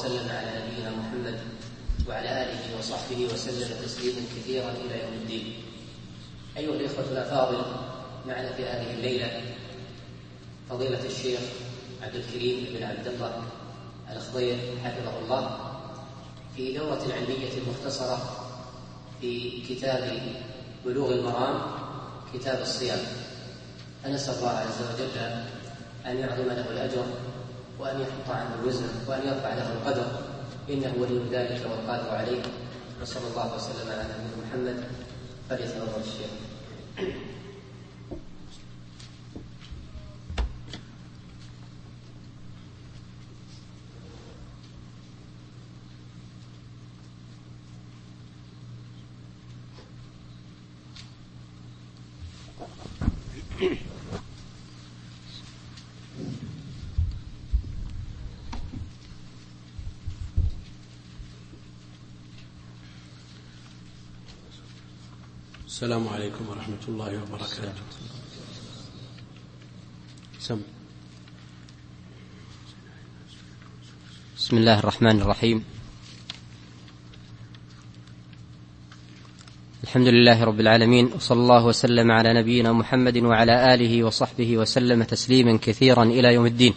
وسلم على نبينا محمد وعلى آله وصحبه وسلم تسليما كثيرا إلى يوم الدين. أيها الإخوة الأفاضل، معنا في هذه الليلة فضيلة الشيخ عبد الكريم بن عبد الله الخضير حفظه الله في دورة علمية مختصرة في كتاب بلوغ المرام، كتاب الصيام. فنسأل الله عز وجل أن يعظم له الأجر وأن يحط عنه الوزن وأن يرفع له القدر، إنه ولي ذلك والقادر عليه. وصلى الله وسلم على نبينا محمد. فليتفضل الشيخ. السلام عليكم ورحمة الله وبركاته. بسم الله الرحمن الرحيم. الحمد لله رب العالمين، وصلى الله وسلم على نبينا محمد وعلى آله وصحبه وسلم تسليما كثيرا إلى يوم الدين.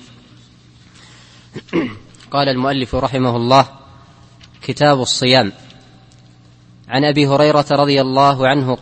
قال المؤلف رحمه الله: كتاب الصيام. عن أبي هريرة رضي الله عنه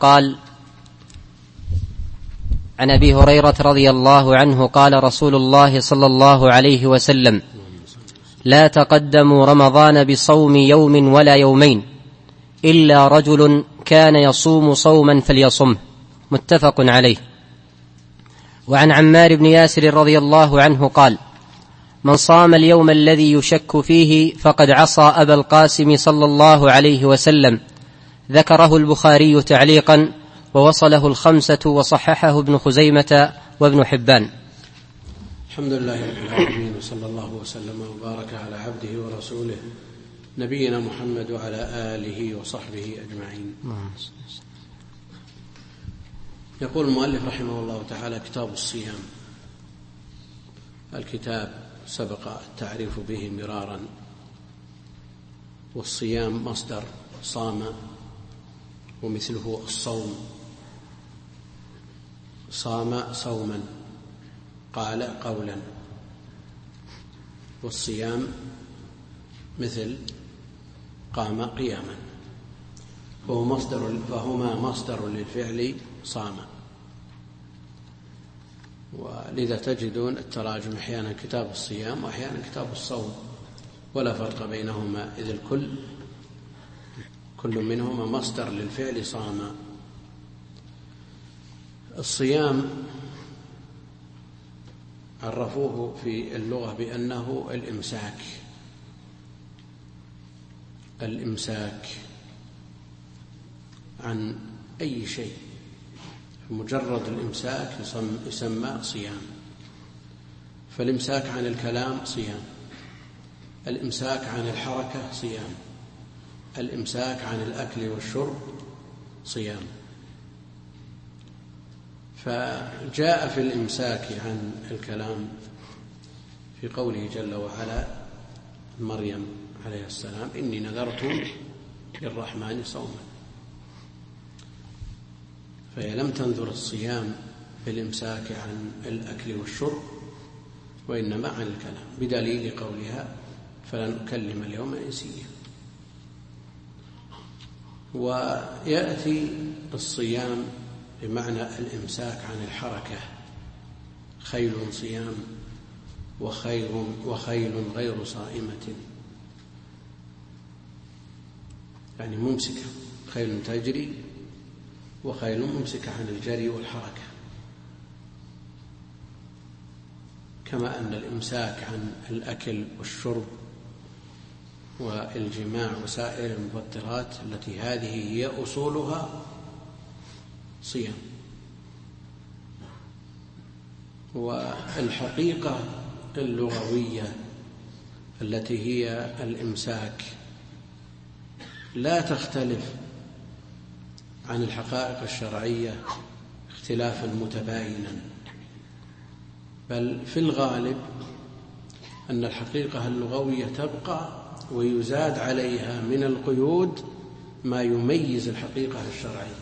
قال رسول الله صلى الله عليه وسلم: لا تقدموا رمضان بصوم يوم ولا يومين إلا رجل كان يصوم صوما فليصمه. متفق عليه. وعن عمار بن ياسر رضي الله عنه قال: من صام اليوم الذي يشك فيه فقد عصى أبا القاسم صلى الله عليه وسلم. ذكره البخاري تعليقا، ووصله الخمسة، وصححه ابن خزيمة وابن حبان. الحمد لله رب العالمين، وصلى الله وسلم وبارك على عبده ورسوله نبينا محمد وعلى آله وصحبه أجمعين. يقول المؤلف رحمه الله تعالى: كتاب الصيام. الكتاب سبق التعريف به مرارا، والصيام مصدر صام، ومثله الصوم، صام صوما، قال قولا. والصيام مثل قام قياما، فهما مصدر للفعل صام. ولذا تجدون التراجم أحيانا كتاب الصيام وأحيانا كتاب الصوم، ولا فرق بينهما، إذ كل منهما مصدر للفعل صام. الصيام عرفوه في اللغة بأنه الإمساك عن أي شيء. مجرد الإمساك يسمى صيام. فالإمساك عن الكلام صيام، الإمساك عن الحركة صيام، الإمساك عن الأكل والشرب صيام. فجاء في الإمساك عن الكلام في قوله جل وعلا: مريم عليه السلام: إني نذرت للرحمن صوما. فهي لم تنذر الصيام بالإمساك عن الأكل والشرب، وإنما عن الكلام، بدليل قولها: فلن أكلم اليوم إنسيا. ويأتي الصيام بمعنى الإمساك عن الحركة: خيل صيام، وخيل غير صائمة، يعني ممسكة، خيل تجري وخيل ممسكة عن الجري والحركة. كما أن الإمساك عن الأكل والشرب والجماع وسائر المفطرات التي هذه هي أصولها صيام. والحقيقة اللغوية التي هي الإمساك لا تختلف عن الحقائق الشرعية اختلافا متباينا، بل في الغالب أن الحقيقة اللغوية تبقى ويزاد عليها من القيود ما يميز الحقيقة الشرعية.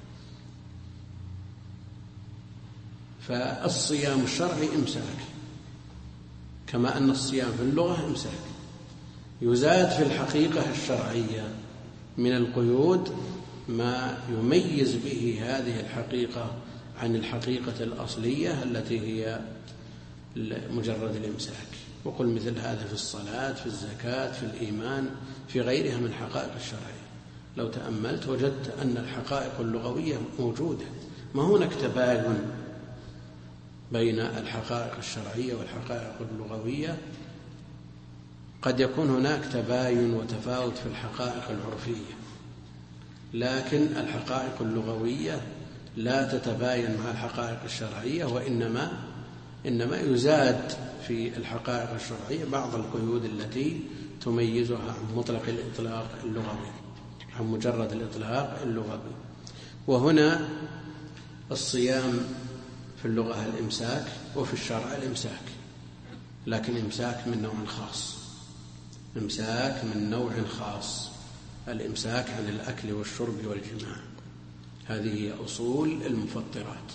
فالصيام الشرعي إمساك، كما أن الصيام في اللغة إمساك. يزاد في الحقيقة الشرعية من القيود ما يميز به هذه الحقيقة عن الحقيقة الأصلية التي هي مجرد الإمساك. وقل مثل هذا في الصلاة، في الزكاة، في الإيمان، في غيرها من حقائق الشرعية. لو تأملت وجدت أن الحقائق اللغوية موجودة، ما هناك تباين بين الحقائق الشرعية والحقائق اللغوية. قد يكون هناك تباين وتفاوت في الحقائق العرفية، لكن الحقائق اللغوية لا تتباين مع الحقائق الشرعية، وإنما يزاد في الحقائق الشرعية بعض القيود التي تميزها عن مطلق الإطلاق اللغوي، عن مجرد الإطلاق اللغوي. وهنا الصيام في اللغة الإمساك، وفي الشرع الإمساك، لكن إمساك من نوع خاص، إمساك من نوع خاص، الإمساك عن الأكل والشرب والجماع. هذه هي أصول المفطرات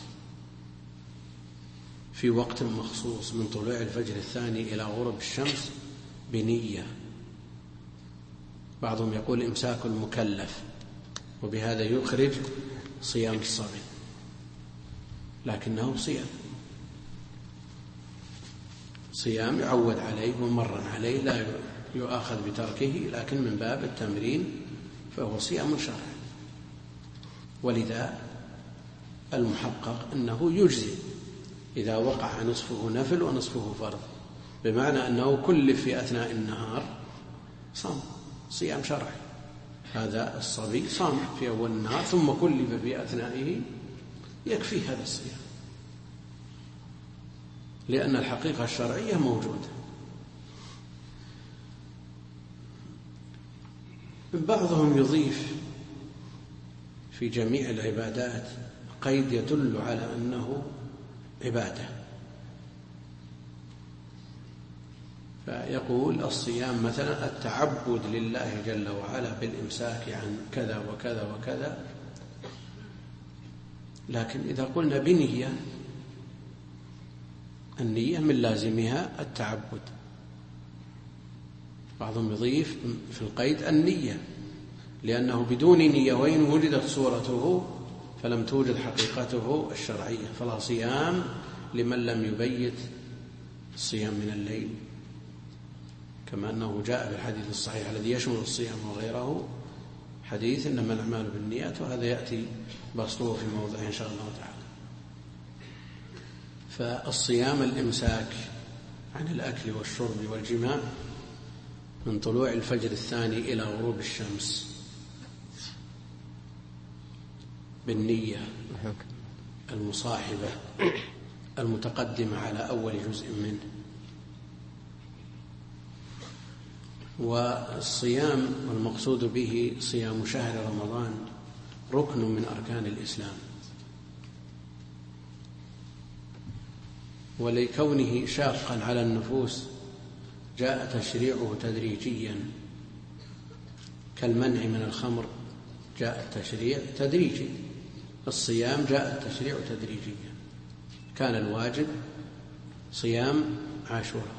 في وقت مخصوص من طلوع الفجر الثاني إلى غروب الشمس بنية. بعضهم يقول إمساك المكلف، وبهذا يخرج صيام الصبي، لكنه صيام يعود عليه ومرن عليه، لا يؤاخذ بتركه، لكن من باب التمرين فهو صيام شرعي. ولذا المحقق أنه يجزي إذا وقع نصفه نفل ونصفه فرض، بمعنى أنه كلف في أثناء النهار صام صيام شرعي. هذا الصبي صام في أول النهار ثم كلف في أثنائه، يكفي هذا الصيام، لأن الحقيقة الشرعية موجودة. بعضهم يضيف في جميع العبادات قيد يدل على أنه عبادة، فيقول الصيام مثلا التعبد لله جل وعلا بالإمساك عن كذا وكذا وكذا. لكن إذا قلنا بنية، النية من لازمها التعبد. بعضهم يضيف في القيد النية، لأنه بدون نية وإن وجدت صورته فلم توجد حقيقته الشرعية، فلا صيام لمن لم يبيت الصيام من الليل، كما أنه جاء في الحديث الصحيح الذي يشمل الصيام وغيره حديث إنما الأعمال بالنيات، وهذا يأتي بسطه في موضع إن شاء الله تعالى. فالصيام الإمساك عن الأكل والشرب والجماع من طلوع الفجر الثاني إلى غروب الشمس بالنية المصاحبة المتقدمة على أول جزء منه. والصيام المقصود به صيام شهر رمضان ركن من أركان الإسلام، ولكونه شاقا على النفوس جاء تشريعه تدريجيا، كالمنع من الخمر جاء التشريع تدريجي، الصيام جاء التشريع تدريجيا. كان الواجب صيام عاشوراء،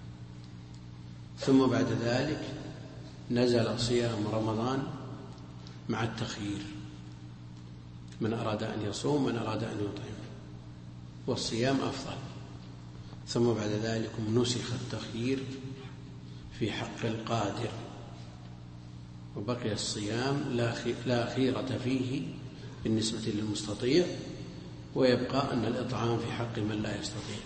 ثم بعد ذلك نزل صيام رمضان مع التخيير، من أراد أن يصوم من أراد أن يطعم، والصيام أفضل. ثم بعد ذلك نسخ التخيير في حق القادر، وبقي الصيام لا خيرة فيه بالنسبة للمستطيع، ويبقى أن الإطعام في حق من لا يستطيع.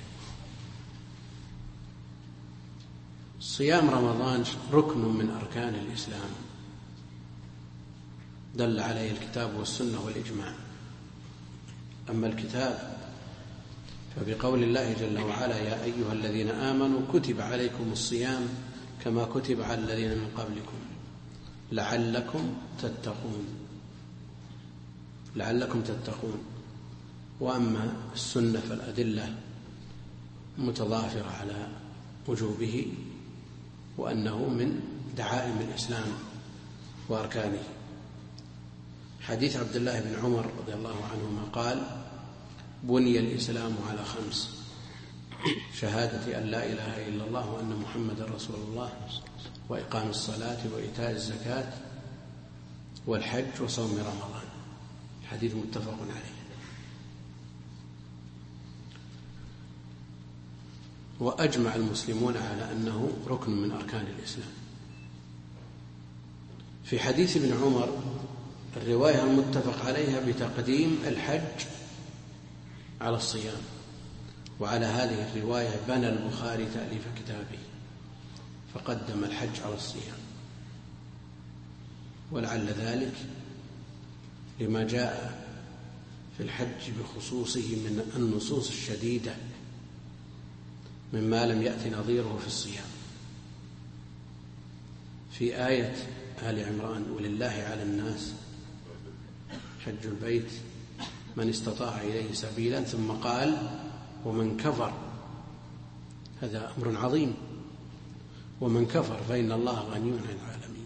صيام رمضان ركن من أركان الإسلام دل عليه الكتاب والسنة والإجماع. أما الكتاب فبقول الله جل وعلا يا أيها الذين آمنوا كتب عليكم الصيام كما كتب على الذين من قبلكم لعلكم تتقون. وأما السنة فالأدلة متضافرة على وجوبه، وأنه من دعائم الإسلام وأركانه. حديث عبد الله بن عمر رضي الله عنهما قال: بني الإسلام على 5: شهادة أن لا إله إلا الله وأن محمدا رسول الله، وإقام الصلاة، وإيتاء الزكاة، والحج، وصوم رمضان. الحديث متفق عليه. وأجمع المسلمون على أنه ركن من أركان الإسلام. في حديث ابن عمر الرواية المتفق عليها بتقديم الحج على الصيام، وعلى هذه الرواية بنى البخاري تأليف كتابه، فقدم الحج على الصيام، ولعل ذلك لما جاء في الحج بخصوصه من النصوص الشديدة مما لم يأتي نظيره في الصيام. في آية آل عمران: ولله على الناس حج البيت من استطاع إليه سبيلا، ثم قال: ومن كفر. هذا أمر عظيم. ومن كفر فإن الله غني عن العالمين.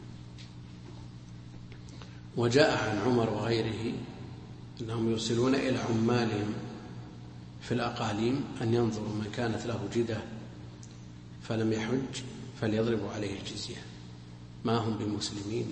وجاء عن عمر وغيره أنهم يرسلون إلى عمالهم في الأقاليم أن ينظروا من كانت له جدة فلم يحج فليضربوا عليه الجزية، ما هم بمسلمين.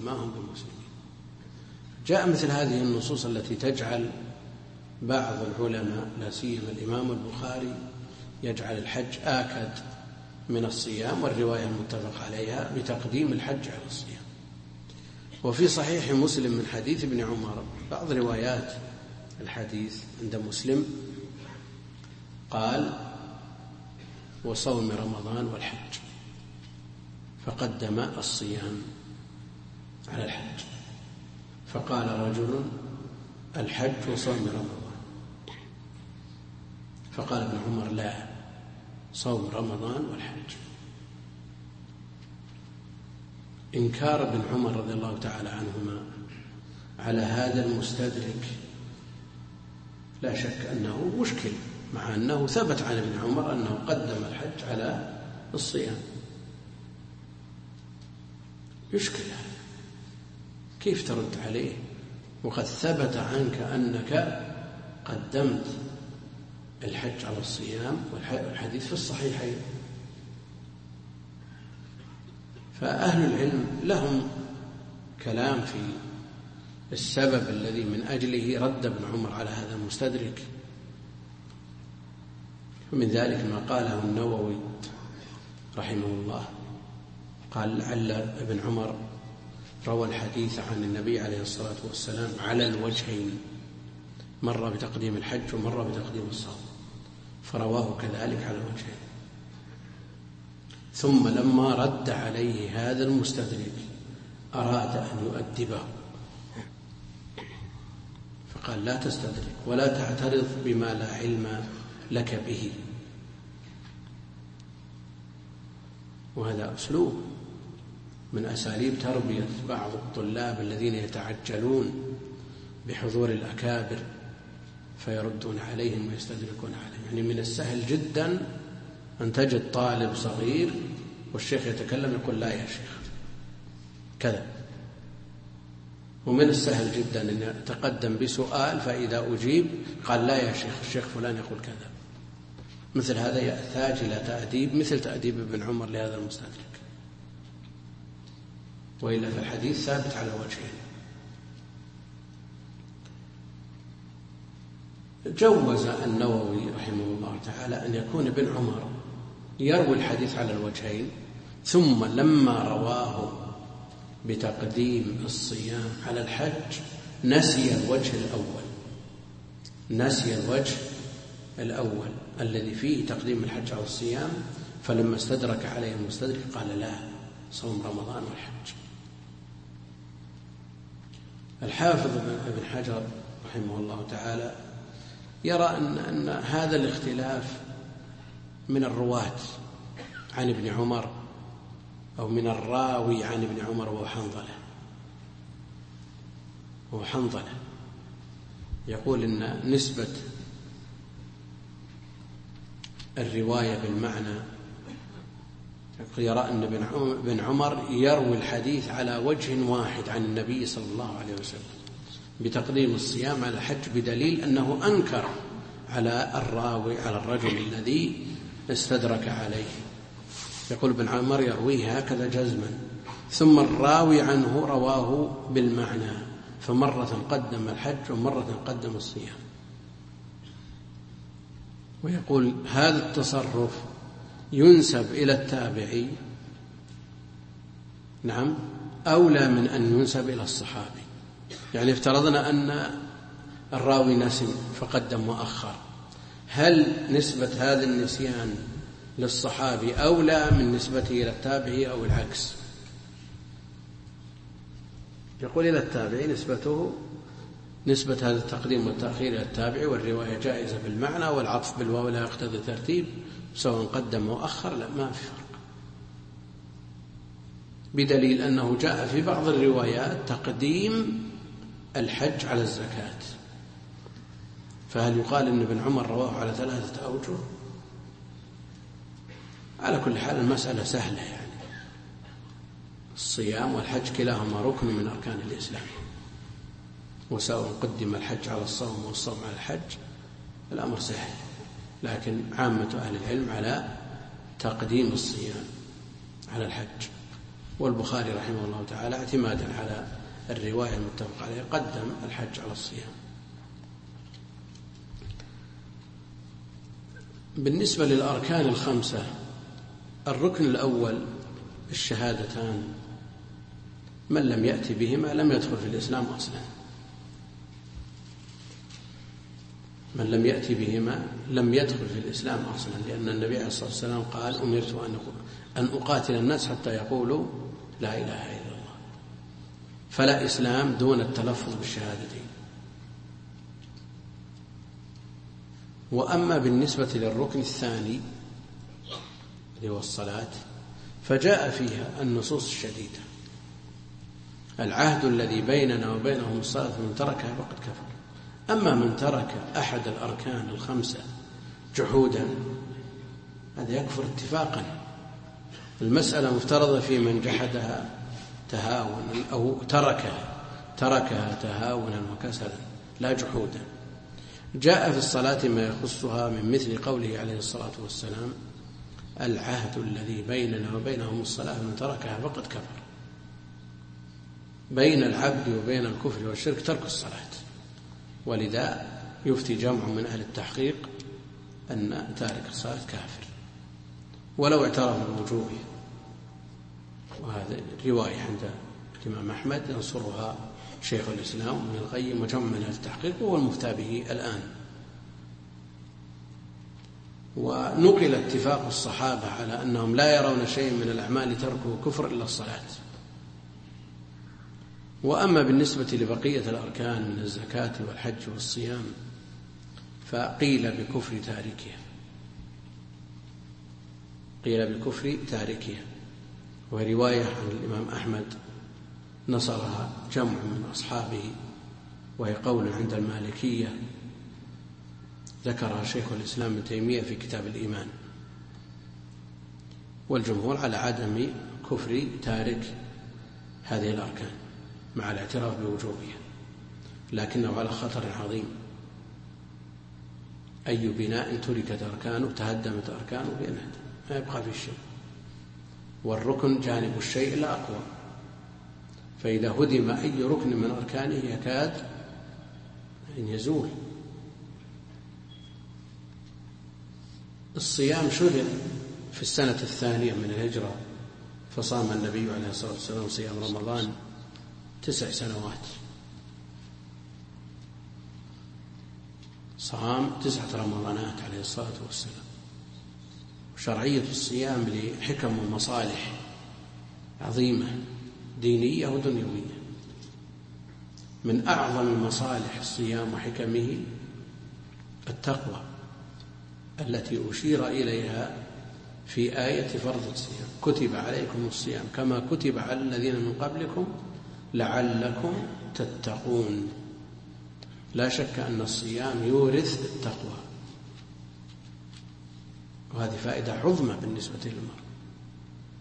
جاء مثل هذه النصوص التي تجعل بعض العلماء لا سيما الإمام البخاري يجعل الحج آكد من الصيام، والرواية المتفق عليها بتقديم الحج على الصيام. وفي صحيح مسلم من حديث ابن عمر بعض روايات الحديث عند مسلم قال: وصوم رمضان والحج، فقدم الصيام على الحج. فقال رجل: الحج وصوم رمضان. فقال ابن عمر: لا، صوم رمضان والحج. إنكار ابن عمر رضي الله تعالى عنهما على هذا المستدرك لا شك أنه مشكل، مع أنه ثبت عن ابن عمر أنه قدم الحج على الصيام. يشكل هذا، كيف ترد عليه وقد ثبت عنك أنك قدمت الحج على الصيام والحديث في الصحيحين؟ فأهل العلم لهم كلام في السبب الذي من أجله رد ابن عمر على هذا المستدرك، ومن ذلك ما قاله النووي رحمه الله، قال: لعل ابن عمر روى الحديث عن النبي عليه الصلاة والسلام على الوجهين، مرة بتقديم الحج ومرة بتقديم الصوم، فرواه كذلك على الوجهين. ثم لما رد عليه هذا المستدرك أراد أن يؤدبه، فقال: لا تستدرك ولا تعترض بما لا علم لك به. وهذا أسلوب من أساليب تربية بعض الطلاب الذين يتعجلون بحضور الأكابر فيردون عليهم ويستدركون عليهم. يعني من السهل جدا أن تجد طالب صغير والشيخ يتكلم يقول: لا يا شيخ كذا. ومن السهل جدا أن يتقدم بسؤال فإذا أجيب قال: لا يا شيخ، الشيخ فلان يقول كذا. مثل هذا يحتاج إلى تأديب مثل تأديب ابن عمر لهذا المستدرك، وإلا فالحديث ثابت على وجهين. جوز النووي رحمه الله تعالى أن يكون ابن عمر يروي الحديث على الوجهين، ثم لما رواه بتقديم الصيام على الحج نسي الوجه الأول الذي فيه تقديم الحج على الصيام، فلما استدرك عليه المستدرك قال: لا، صوم رمضان والحج. الحافظ ابن حجر رحمه الله تعالى يرى أن هذا الاختلاف من الرواة عن ابن عمر أو من الراوي عن ابن عمر وهو حنظلة. يقول إن نسبة الرواية بالمعنى يرى أن ابن عمر يروي الحديث على وجه واحد عن النبي صلى الله عليه وسلم بتقديم الصيام على الحج، بدليل أنه أنكر على الراوي على الرجل الذي استدرك عليه. يقول ابن عمر يرويه هكذا جزما، ثم الراوي عنه رواه بالمعنى، فمرة قدم الحج ومرة قدم الصيام. ويقول هذا التصرف ينسب إلى التابعي، نعم، أولى من أن ينسب إلى الصحابي. يعني افترضنا أن الراوي نسي فقدم وأخر، هل نسبة هذا النسيان للصحابي أولى من نسبته إلى التابعي أو العكس؟ يقول إلى التابعي، نسبة هذا التقديم والتأخير إلى التابعي، والرواية جائزة بالمعنى، والعطف بالواو لا يقتضي ترتيب، سواء قدم وأخر لا، ما في فرق، بدليل أنه جاء في بعض الروايات تقديم الحج على الزكاة. فهل يقال أن ابن عمر رواه على 3 أوجه؟ على كل حال المسألة سهلة، يعني الصيام والحج كلاهما ركن من أركان الإسلام، وسواء قدم الحج على الصوم والصوم على الحج الأمر سهل، لكن عامة أهل العلم على تقديم الصيام على الحج. والبخاري رحمه الله تعالى اعتمادا على الرواية المتفق عليها قدم الحج على الصيام. بالنسبة للأركان ال5، الركن الأول الشهادتان، من لم يأتي بهما لم يدخل في الإسلام أصلا، من لم يأتي بهما لم يدخل في الإسلام أصلا، لأن النبي عليه الصلاة والسلام قال أمرت أن أقاتل الناس حتى يقولوا لا إله إلا الله، فلا إسلام دون التلفظ بالشهادتين. وأما بالنسبة للركن الثاني اللي هو الصلاة، فجاء فيها النصوص الشديدة، العهد الذي بيننا وبينهم الصلاة، من تركها فقد كفر. أما من ترك أحد الأركان ال5 جحودا هذا يكفر اتفاقا. المسألة مفترضة في من جحدها تهاونا أو تركها تهاونا وكسلا، لا جحودا. جاء في الصلاة ما يخصها من مثل قوله عليه الصلاة والسلام العهد الذي بيننا وبينهم الصلاة، من تركها فقد كفر. بين العبد وبين الكفر والشرك ترك الصلاة، ولذا يفتي جمع من أهل التحقيق أن تارك الصلاة كافر ولو اعترف بوجوبه. وهذا رواية عند الإمام أحمد ينصرها شيخ الإسلام ابن القيم وجمع من أهل التحقيق، وهو المفتى به الآن. ونقل اتفاق الصحابة على أنهم لا يرون شيء من الأعمال تركه كفر إلا الصلاة. وأما بالنسبة لبقية الأركان من الزكاة والحج والصيام فقيل بكفر تاركها، قيل بكفر تاركها، ورواية عن الإمام أحمد نصرها جمع من أصحابه، وهي قول عند المالكية ذكرها شيخ الإسلام ابن تيمية في كتاب الإيمان. والجمهور على عدم كفر تارك هذه الأركان مع الاعتراف بوجوبها، لكنه على خطر عظيم. أي بناء تركت أركانه تهدمت أركانه بينهدم، ما يبقى في شيء، والركن جانب الشيء لا أقوى، فإذا هدم أي ركن من أركانه يكاد أن يزول. الصيام شرع في السنة 2 من الهجرة، فصام النبي عليه الصلاة والسلام صيام رمضان 9 سنوات، صام 9 رمضانات عليه الصلاة والسلام. وشرعية الصيام لحكم ومصالح عظيمة دينية ودنيوية. من أعظم مصالح الصيام وحكمه التقوى التي أشير إليها في آية فرض الصيام، كتب عليكم الصيام كما كتب على الذين من قبلكم لعلكم تتقون. لا شك أن الصيام يورث التقوى، وهذه فائدة عظمى بالنسبة للمرء.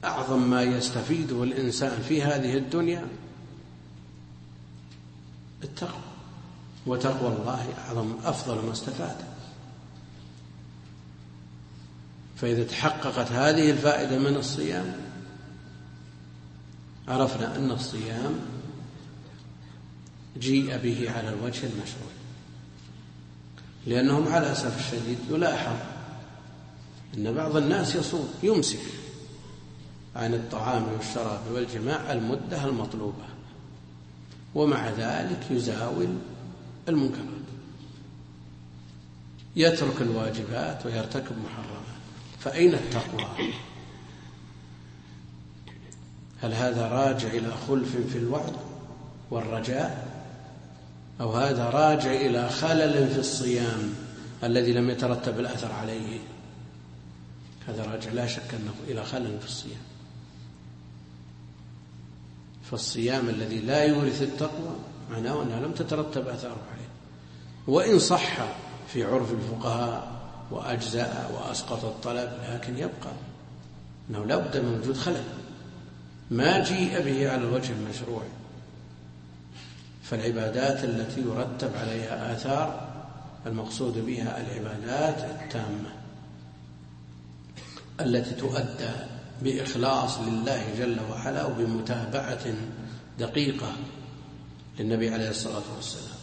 أعظم ما يستفيده الإنسان في هذه الدنيا التقوى، وتقوى الله أفضل ما استفاد. فإذا تحققت هذه الفائدة من الصيام عرفنا أن الصيام جيء به على الوجه المشروع، لأنهم على الأسف الشديد يلاحظ أن بعض الناس يصوم يمسك عن الطعام والشراب والجماع المدة المطلوبة، ومع ذلك يزاول المنكرات، يترك الواجبات ويرتكب محرمات. فأين التقوى؟ هل هذا راجع إلى خلف في الوعد والرجاء، أو هذا راجع إلى خلل في الصيام الذي لم يترتب الأثر عليه؟ هذا راجع لا شك أنه إلى خلل في الصيام. فالصيام الذي لا يورث التقوى معناه أنها لم تترتب أثاره عليه، وإن صح في عرف الفقهاء وأجزاء وأسقط الطلب، لكن يبقى أنه لا بد من وجود خلل ما جيء به على الوجه المشروع. فالعبادات التي يرتب عليها آثار المقصود بها العبادات التامة التي تؤدى بإخلاص لله جل وعلا وبمتابعة دقيقة للنبي عليه الصلاة والسلام.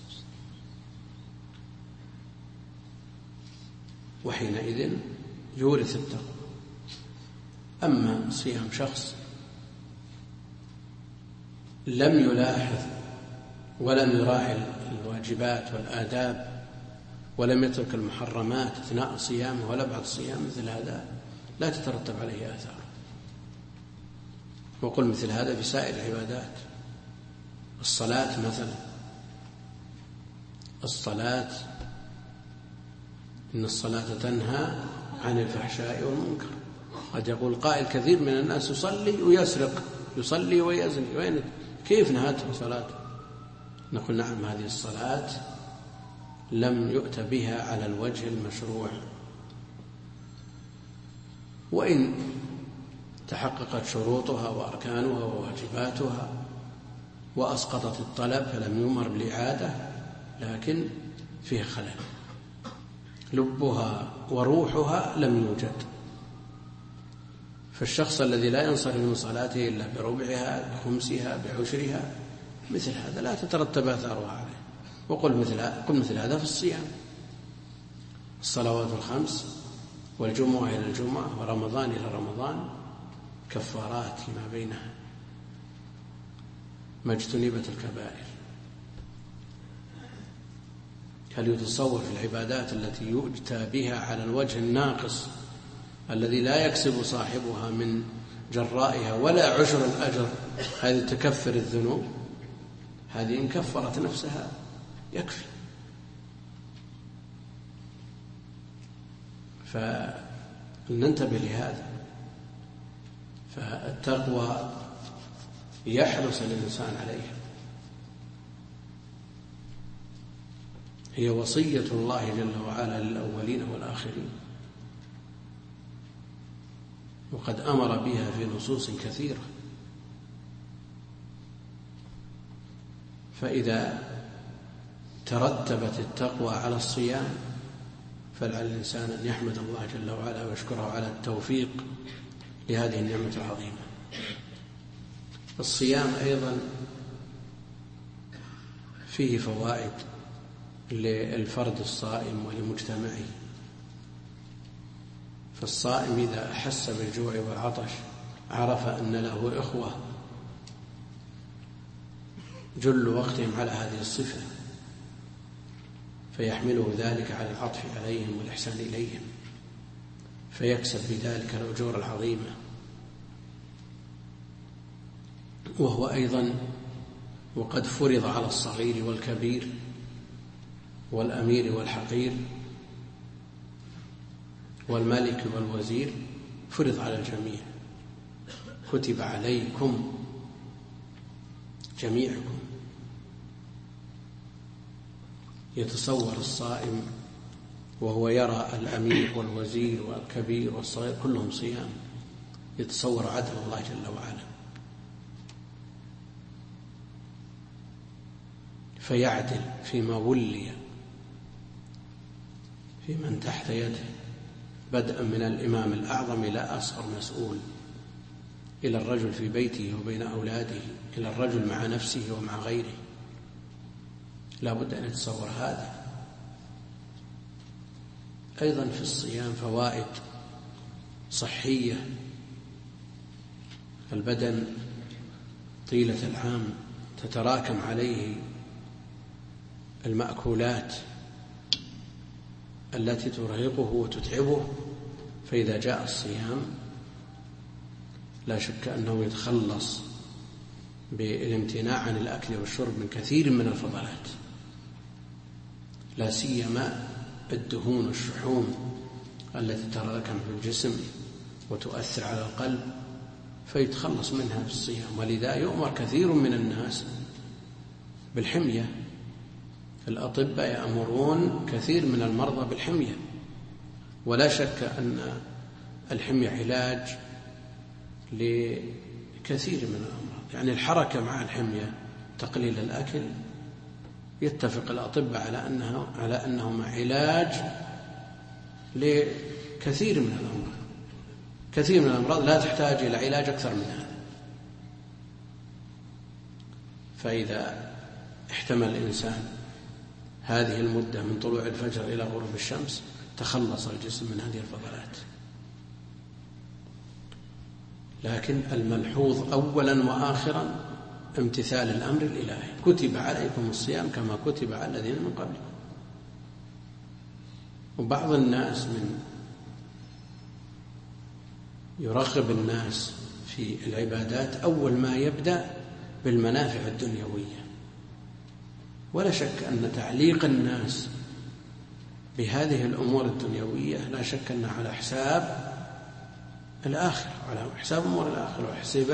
وحينئذ يورث التقوى. أما صيام شخص لم يلاحظ ولم يراعي الواجبات والآداب ولم يترك المحرمات أثناء صيامه ولا بعد الصيام، مثل هذا لا تترتب عليه آثار. وقل مثل هذا في سائر العبادات. الصلاة مثلا، الصلاة إن الصلاة تنهى عن الفحشاء والمنكر. قد يقول قائل كثير من الناس يصلي ويسرق، يصلي ويزني، وين كيف نهته صلاته؟ نقول نعم، هذه الصلاة لم يؤت بها على الوجه المشروع، وإن تحققت شروطها وأركانها وواجباتها وأسقطت الطلب فلم يؤمر بالإعادة، لكن فيها خلل، لبها وروحها لم يوجد. فالشخص الذي لا ينصرف من صلاته إلا بربعها بخمسها بعشرها، مثل هذا لا تترتب آثارها عليه. وقل مثل هذا في الصيام. الصلوات الخمس والجمعة إلى الجمعة ورمضان إلى رمضان كفارات فيما بينها ما اجتنبت الكبائر. هل يتصور في العبادات التي يؤتى بها على الوجه الناقص الذي لا يكسب صاحبها من جرائها ولا عشر الأجر هذه تكفر الذنوب؟ هذه إن كفرت نفسها يكفي. فلننتبه لهذا. فالتقوى يحرص الإنسان عليها، هي وصية الله جل وعلا للأولين والآخرين، وقد أمر بها في نصوص كثيرة. فإذا ترتبت التقوى على الصيام فلعل الإنسان أن يحمد الله جل وعلا ويشكره على التوفيق لهذه النعمة العظيمة. الصيام أيضا فيه فوائد للفرد الصائم ولمجتمعه. فالصائم إذا أحس بالجوع والعطش عرف أن له إخوة جل وقتهم على هذه الصفة، فيحمله ذلك على العطف عليهم والإحسان إليهم، فيكسب بذلك الأجور العظيمة. وهو أيضا وقد فرض على الصغير والكبير والأمير والحقير والملك والوزير، فرض على الجميع، كتب عليكم جميعكم. يتصور الصائم وهو يرى الأمير والوزير والكبير والصغير كلهم صيام، يتصور عدل الله جل وعلا، فيعدل فيما ولي في من تحت يده، بدءا من الإمام الأعظم إلى أصغر مسؤول، إلى الرجل في بيته وبين أولاده، إلى الرجل مع نفسه ومع غيره. لا بد أن يتصور هذا. أيضا في الصيام فوائد صحية. البدن طيلة العام تتراكم عليه المأكولات التي ترهقه وتتعبه، فإذا جاء الصيام لا شك أنه يتخلص بالامتناع عن الأكل والشرب من كثير من الفضلات، لا سيما الدهون والشحوم التي تتراكم في الجسم وتؤثر على القلب، فيتخلص منها في الصيام. ولذا يؤمر كثير من الناس بالحمية. الأطباء يأمرون كثير من المرضى بالحمية، ولا شك أن الحمية علاج لكثير من الأمراض. يعني الحركة مع الحمية، تقليل الأكل، يتفق الأطباء على أنهما علاج لكثير من الأمراض. كثير من الأمراض لا تحتاج إلى علاج أكثر من هذا. فإذا احتمل الإنسان هذه المدة من طلوع الفجر إلى غروب الشمس تخلص الجسم من هذه الفضلات. لكن الملحوظ أولا وآخرا امتثال الأمر الإلهي. كتب عليكم الصيام كما كتب على الذين من قبلكم. وبعض الناس من يرغب الناس في العبادات أول ما يبدأ بالمنافع الدنيوية، ولا شك أن تعليق الناس بهذه الأمور الدنيوية لا شك أنها على حساب الآخرة، على حساب أمور الآخرة،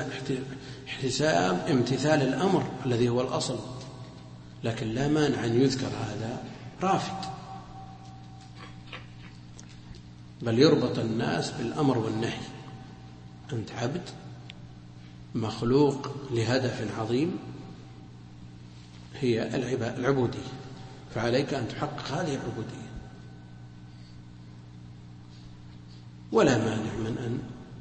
وحساب امتثال الأمر الذي هو الأصل. لكن لا مانع أن يذكر هذا رافد، بل يربط الناس بالأمر والنهي. أنت عبد مخلوق لهدف عظيم هي العبودية، فعليك أن تحقق هذه العبودية. ولا مانع من أن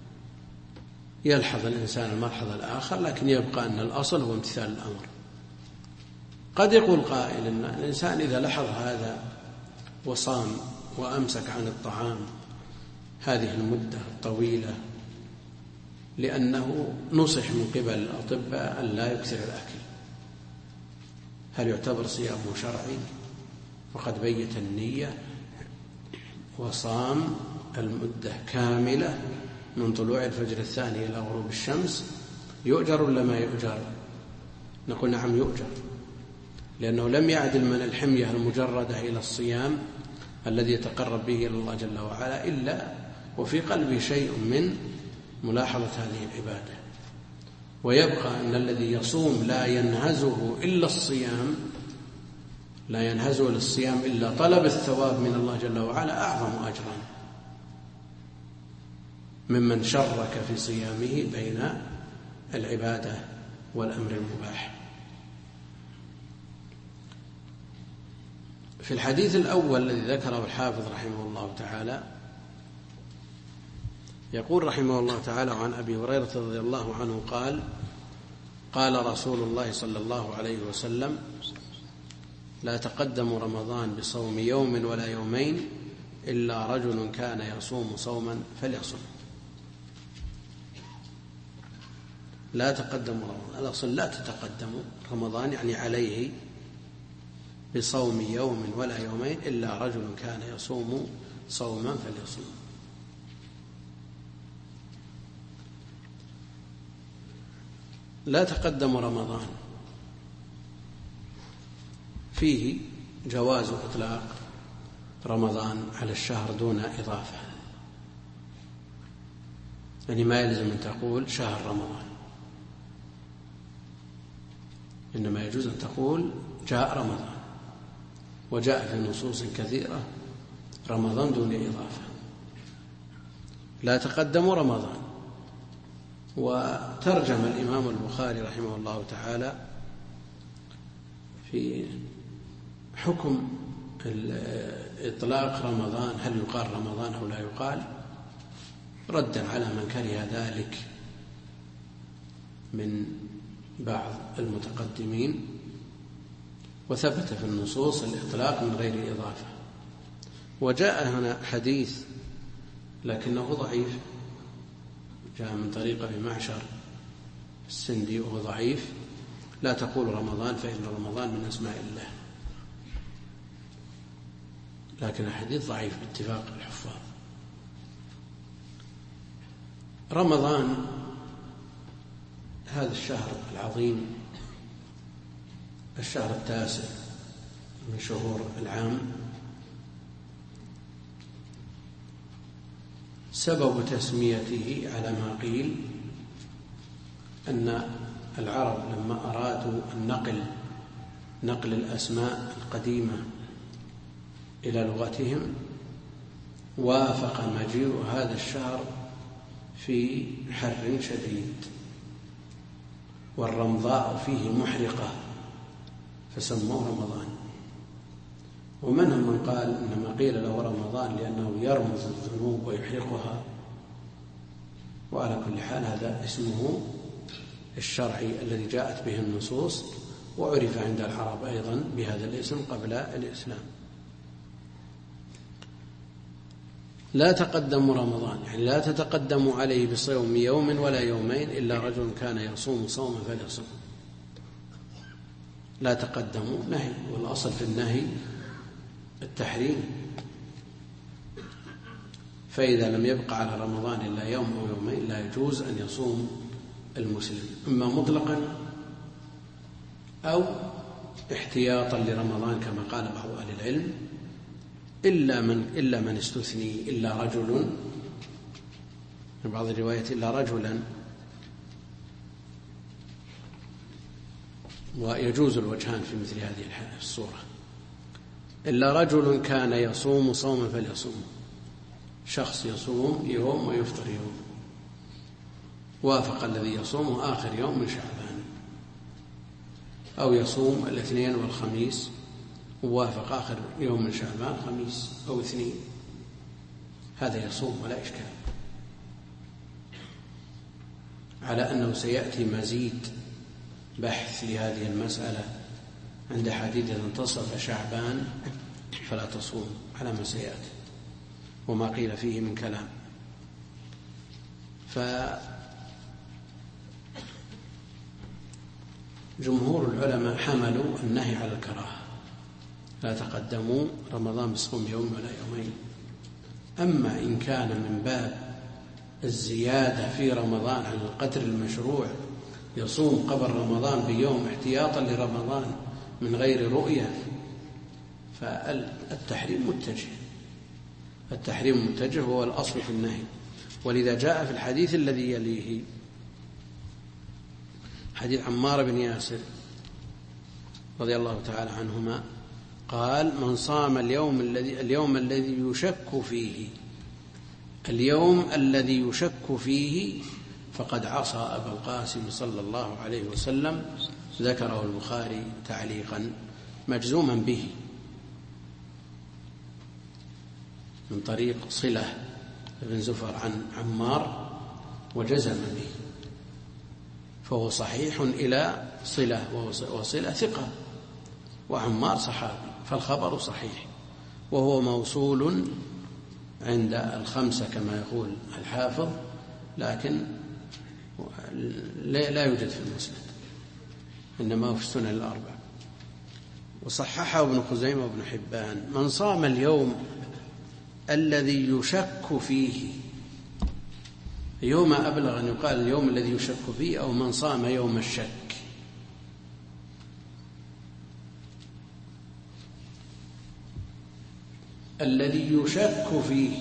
يلحظ الإنسان الملحظ الآخر، لكن يبقى أن الأصل هو امتثال الأمر. قد يقول قائل أن الإنسان إذا لاحظ هذا وصام وأمسك عن الطعام هذه المدة الطويلة لأنه نصح من قبل الأطباء أن لا يكثر الأكل، هل يعتبر صيامه شرعي؟ وقد بيت النية وصام المدة كاملة من طلوع الفجر الثاني إلى غروب الشمس، يؤجر ولا ما يؤجر؟ نقول نعم يؤجر، لأنه لم يعدل من الحمية المجردة إلى الصيام الذي يتقرب به إلى الله جل وعلا إلا وفي قلبه شيء من ملاحظة هذه العبادة. ويبقى أن الذي يصوم لا ينهزه إلا الصيام، لا ينهزه للصيام إلا طلب الثواب من الله جل وعلا، أعظم أجرا ممن شرك في صيامه بين العبادة والأمر المباح. في الحديث الأول الذي ذكره الحافظ رحمه الله تعالى يقول رحمه الله تعالى: عن أبي هريرة رضي الله عنه قال: قال رسول الله صلى الله عليه وسلم: لا تقدم رمضان بصوم يوم ولا يومين إلا رجل كان يصوم صوما فليصم. لا تقدم رمضان، الأصل لا تتقدم رمضان يعني عليه بصوم يوم ولا يومين إلا رجل كان يصوم صوما فليصم. لا تقدم رمضان فيه جواز إطلاق رمضان على الشهر دون إضافة، يعني ما يلزم أن تقول شهر رمضان، إنما يجوز أن تقول جاء رمضان، وجاء في نصوص كثيرة رمضان دون إضافة. لا تقدم رمضان وترجم الإمام البخاري رحمه الله تعالى في حكم إطلاق رمضان، هل يقال رمضان أو لا يقال، ردا على من كره ذلك من بعض المتقدمين. وثبت في النصوص الإطلاق من غير إضافة. وجاء هنا حديث لكنه ضعيف، جاء من طريق أبي معشر السندي وهو ضعيف: لا تقول رمضان فإن رمضان من أسماء الله. لكن الحديث ضعيف باتفاق الحفاظ. رمضان هذا الشهر العظيم، الشهر التاسع من شهور العام، سبب تسميته على ما قيل أن العرب لما أرادوا نقل الأسماء القديمة إلى لغتهم وافق مجيء هذا الشهر في حر شديد والرمضاء فيه محرقة فسموه رمضان. ومنهم من قال إنما قيل له رمضان لأنه يرمز الذنوب ويحرقها. وعلى كل حال هذا اسمه الشرعي الذي جاءت به النصوص، وعرف عند العرب أيضا بهذا الاسم قبل الإسلام. لا تقدم رمضان، يعني لا تتقدم عليه بصوم يوم ولا يومين إلا رجل كان يصوم صوما فليصم. لا تقدموا نهي، والأصل في النهي التحريم. فإذا لم يبقى على رمضان إلا يوم أو يومين لا يجوز أن يصوم المسلم، إما مطلقا أو احتياطا لرمضان كما قال بعض أهل العلم، إلا من استثني، إلا رجل، في بعض الروايات إلا رجلا. ويجوز الوجهان في مثل هذه الصورة. إلا رجل كان يصوم صوما فليصوم، شخص يصوم يوم ويفطر يوم، وافق الذي يصومه آخر يوم من شعبان، أو يصوم الاثنين والخميس ووافق آخر يوم من شعبان خميس أو اثنين، هذا يصوم ولا إشكال، على أنه سيأتي مزيد بحث لهذه المسألة عند حديث انتصف شعبان فلا تصوم، على ما سيأتي وما قيل فيه من كلام. فجمهور العلماء حملوا النهي على الكراهة، لا تقدموا رمضان بصوم يوم ولا يومين. أما إن كان من باب الزيادة في رمضان على القدر المشروع، يصوم قبل رمضان بيوم احتياطا لرمضان من غير رؤية، فالتحريم متجه، التحريم متجه هو الأصل في النهي. ولذا جاء في الحديث الذي يليه حديث عمار بن ياسر رضي الله تعالى عنهما قال: من صام اليوم الذي يشك فيه فقد عصى أبا القاسم صلى الله عليه وسلم. ذكره البخاري تعليقا مجزوما به من طريق صلة بن زفر عن عمار وجزم به، فهو صحيح إلى صلة، وصلة ثقة وعمار صحابي، فالخبر صحيح، وهو موصول عند الخمسة كما يقول الحافظ، لكن لا يوجد في المسند، إنما هو في السنن الأربع. وصححه ابن خزيمة وابن حبان: من صام اليوم الذي يشك فيه، يوم أبلغ أن يقال اليوم الذي يشك فيه، أو من صام يوم الشك. الذي يشك فيه،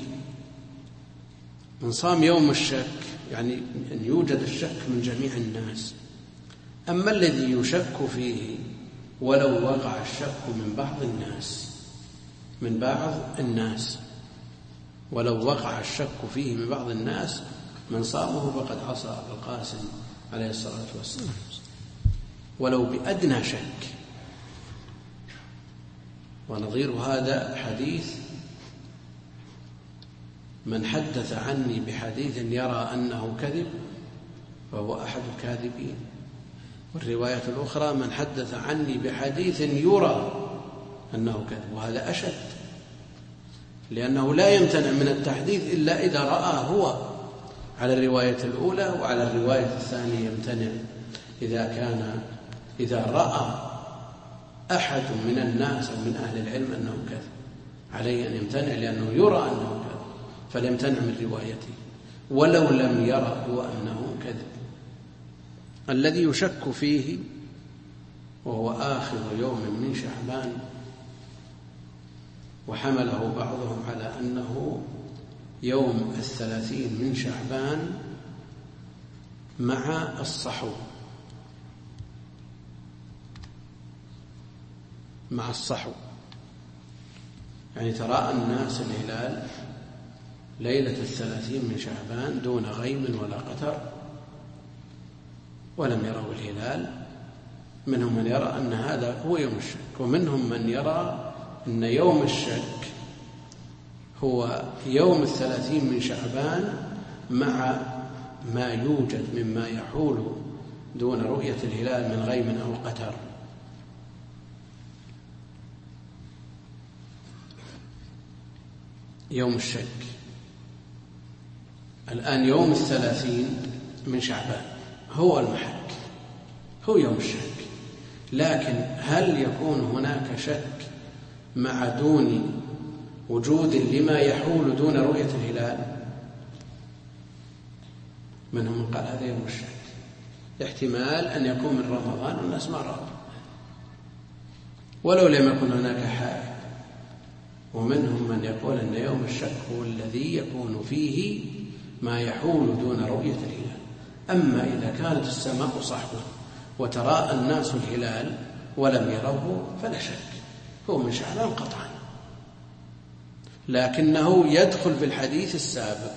من صام يوم الشك يعني أن يوجد الشك من جميع الناس. أما الذي يشك فيه ولو وقع الشك من بعض الناس، ولو وقع الشك فيه من بعض الناس من صامه فقد عصى أبا القاسم عليه الصلاة والسلام ولو بأدنى شك. ونظير هذا حديث من حدث عني بحديث يرى أنه كذب فهو أحد الكاذبين. والرواية الأخرى من حدث عني بحديث يرى أنه كذب، وهذا أشد، لأنه لا يمتنع من التحديث إلا إذا رأى هو. على الرواية الأولى وعلى الرواية الثانية يمتنع إذا رأى أحد من الناس أو من أهل العلم أنه كذب، عليه أن يمتنع لأنه يرى أنه كذب فليمتنع من روايته ولو لم يرى هو أنه كذب. الذي يشك فيه وهو آخر يوم من شعبان، وحمله بعضهم على أنه يوم 30 من شعبان مع الصحو، مع الصحو، يعني تراءى الناس الهلال ليلة 30 من شعبان دون غيم ولا قتر ولم يروا الهلال. منهم من يرى أن هذا هو يوم الشك، ومنهم من يرى أن يوم الشك هو يوم 30 من شعبان مع ما يوجد مما يحول دون رؤية الهلال من غيم أو قتر. يوم الشك الآن يوم 30 من شعبان هو المحك، هو يوم الشك، لكن هل يكون هناك شك مع دون وجود لما يحول دون رؤية الهلال؟ منهم من قال هذا يوم الشك، احتمال أن يكون من رمضان والناس ما رأوا ولو لم يكن هناك حائل. ومنهم من يقول أن يوم الشك هو الذي يكون فيه ما يحول دون رؤية الهلال. أما إذا كانت السماء صحوة وتراءى الناس الهلال ولم يروه فلا شك هو من شعبان قطعا، لكنه يدخل في الحديث السابق،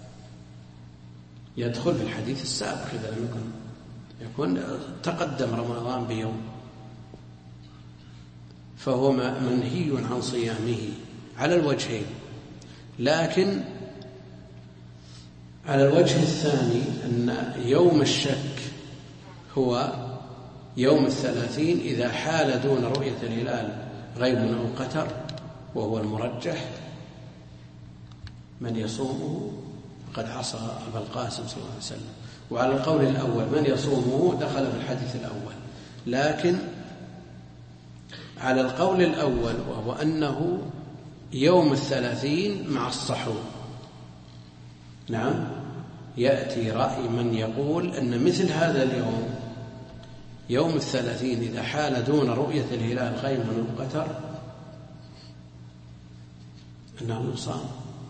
يدخل في الحديث السابق إذا لم يكن تقدم رمضان بيوم، فهو منهي عن صيامه على الوجهين. لكن على الوجه الثاني أن يوم الشك هو يوم 30 إذا حال دون رؤية الهلال غيم أو قتر، وهو المرجح. من يصومه فقد عصى أبا القاسم صلى الله عليه وسلم. وعلى القول الأول من يصومه دخل في الحديث الأول، لكن على القول الأول وهو أنه يوم 30 مع الصحو، نعم، يأتي رأي من يقول أن مثل هذا اليوم يوم 30 إذا حال دون رؤية الهلال غيم أو قتر أنه يصام،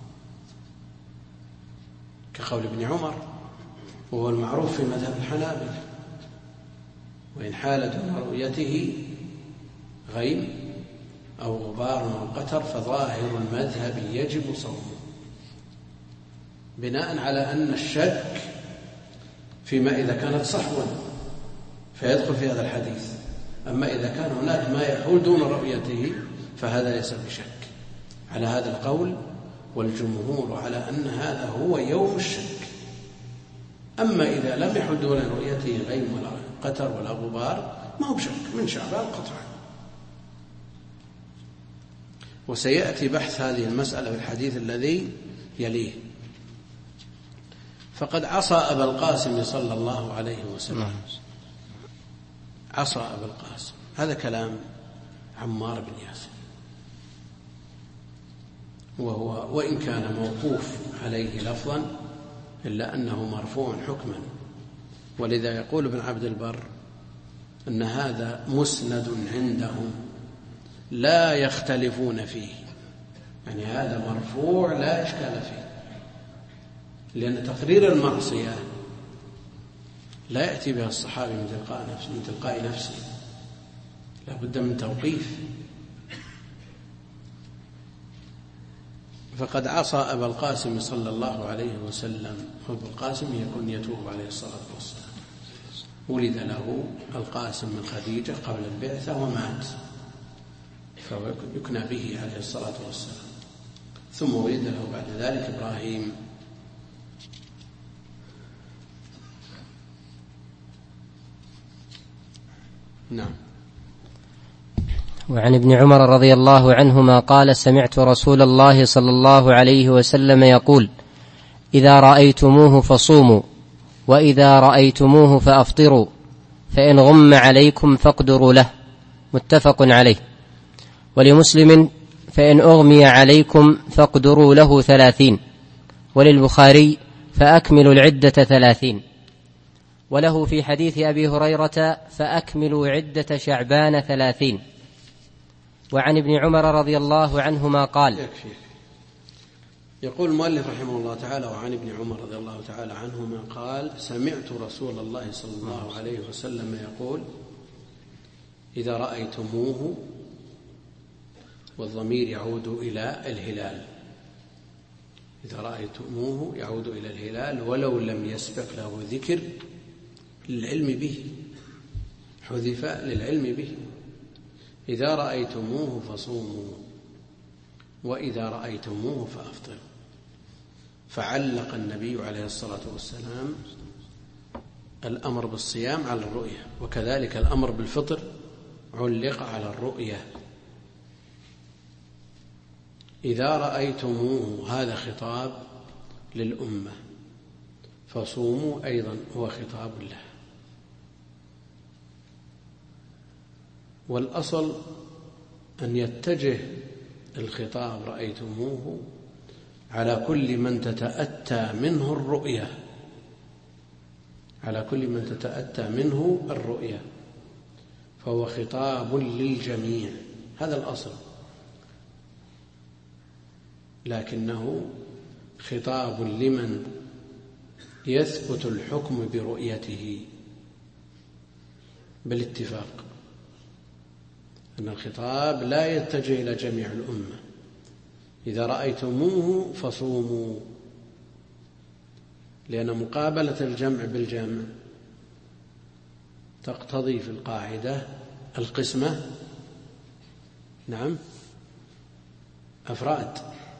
كقول ابن عمر وهو المعروف في مذهب الحنابلة، وإن حال دون رؤيته غيم أو غبار أو قتر فظاهر المذهب يجب صومه، بناء على أن الشك فيما إذا كانت صحوا فيدخل في هذا الحديث. أما إذا كان هناك ما يحول دون رؤيته فهذا ليس بشك، على هذا القول والجمهور على أن هذا هو يوم الشك. أما إذا لم يحل دون رؤيته غيم ولا قتر ولا غبار ما هو بشك، من شعبان قطعا. وسيأتي بحث هذه المسألة في الحديث الذي يليه. فقد عصى أبا القاسم صلى الله عليه وسلم، عصى أبا القاسم، هذا كلام عمار بن ياسر، وهو وإن كان موقوف عليه لفظا إلا أنه مرفوع حكما. ولذا يقول ابن عبد البر أن هذا مسند عندهم لا يختلفون فيه، يعني هذا مرفوع لا إشكال فيه، لأن تقرير المعصية لا يأتي بها الصحابي من تلقاء نفسه، لا بد من توقيف. فقد عصى أبا القاسم صلى الله عليه وسلم. أبو القاسم يكون يتوب عليه الصلاة والسلام. ولد له القاسم من خديجة قبل البعثة ومات، فيكنى به عليه الصلاة والسلام. ثم ولد له بعد ذلك إبراهيم. نعم. وعن ابن عمر رضي الله عنهما قال: سمعت رسول الله صلى الله عليه وسلم يقول: إذا رأيتموه فصوموا، وإذا رأيتموه فأفطروا، فإن غم عليكم فاقدروا له. متفق عليه. ولمسلم: فإن أغمي عليكم فاقدروا له 30. وللبخاري: فأكملوا العدة 30. وله في حديث أبي هريرة: فأكملوا عدة شعبان 30. وعن ابن عمر رضي الله عنهما قال: يقول المؤلف رحمه الله تعالى: وعن ابن عمر رضي الله تعالى عنهما قال: سمعت رسول الله صلى الله عليه وسلم يقول: إذا رأيتموه، والضمير يعود إلى الهلال، إذا رأيتموه يعود إلى الهلال ولو لم يسبق له ذكر للعلم به، حذف للعلم به. إذا رأيتموه فصوموا، وإذا رأيتموه فأفطروا. فعلق النبي عليه الصلاة والسلام الأمر بالصيام على الرؤية، وكذلك الأمر بالفطر علق على الرؤية. إذا رأيتموه هذا خطاب للأمة، فصوموا أيضا هو خطاب له. والأصل أن يتجه الخطاب رأيتموه على كل من تتأتى منه الرؤية، على كل من تتأتى منه الرؤية، فهو خطاب للجميع، هذا الأصل. لكنه خطاب لمن يثبت الحكم برؤيته بالاتفاق، أن الخطاب لا يتجه إلى جميع الأمة. إذا رأيتموه فصوموا، لأن مقابلة الجمع بالجمع تقتضي في القاعدة القسمة، نعم، أفراد.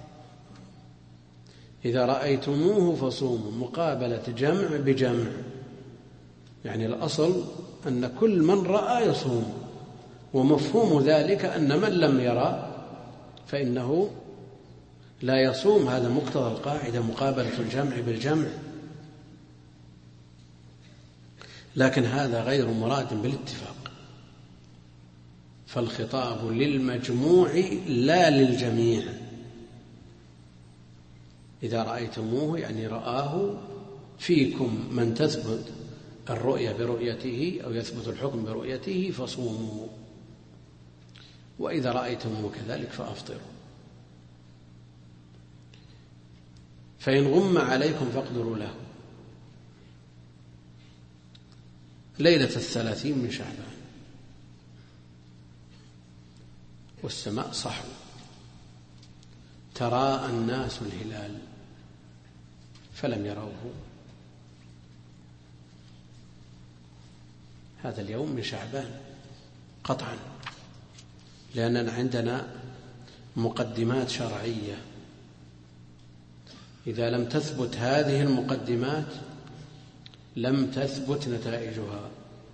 إذا رأيتموه فصوموا، مقابلة جمع بجمع، يعني الأصل أن كل من رأى يصوم، ومفهوم ذلك أن من لم يرى فإنه لا يصوم. هذا مقتضى القاعدة، مقابلة الجمع بالجمع. لكن هذا غير مراد بالاتفاق، فالخطاب للمجموع لا للجميع. إذا رأيتموه يعني رآه فيكم من تثبت الرؤية برؤيته أو يثبت الحكم برؤيته فصوموا، وإذا رأيتموه كذلك فأفطروا. فإن غم عليكم فاقدروا له. ليلة 30 من شعبان، والسماء صحو، تراءى الناس الهلال فلم يروه. هذا اليوم من شعبان قطعا، لأننا عندنا مقدمات شرعية، إذا لم تثبت هذه المقدمات لم تثبت نتائجها.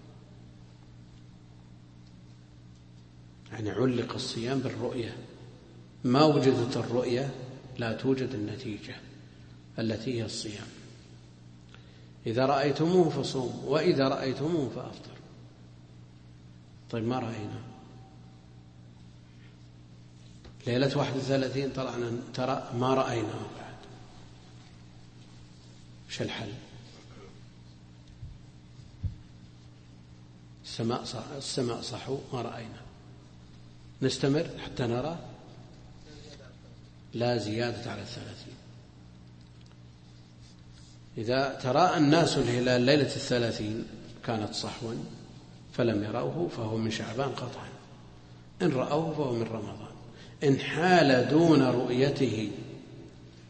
يعني علق الصيام بالرؤية، ما وجدت الرؤية لا توجد النتيجة التي هي الصيام. إذا رأيتموه فصوموا، وإذا رأيتموه فأفطروا. طيب ما رأينا ليلة 31 طلعنا ترى ما رأينا بعد، وش الحل؟ السماء صحو ما رأينا، نستمر حتى نرى؟ لا زيادة على 30. إذا تراءى الناس الهلال ليلة 30 كانت صحوا فلم يروه فهو من شعبان قطعا، إن رأوه فهو من رمضان. إن حال دون رؤيته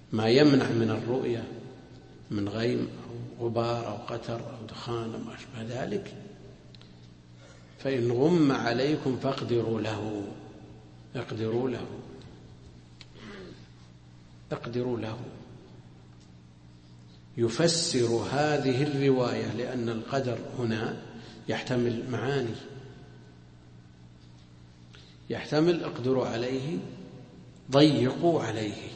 ما يمنع من الرؤية من غيم أو غبار أو قتر أو دخان أو ما أشبه ذلك، فإن غم عليكم فاقدروا له. اقدروا له، اقدروا له. يفسر هذه الرواية، لأن القدر هنا يحتمل معاني، يحتمل اقدروا عليه، ضيقوا عليه.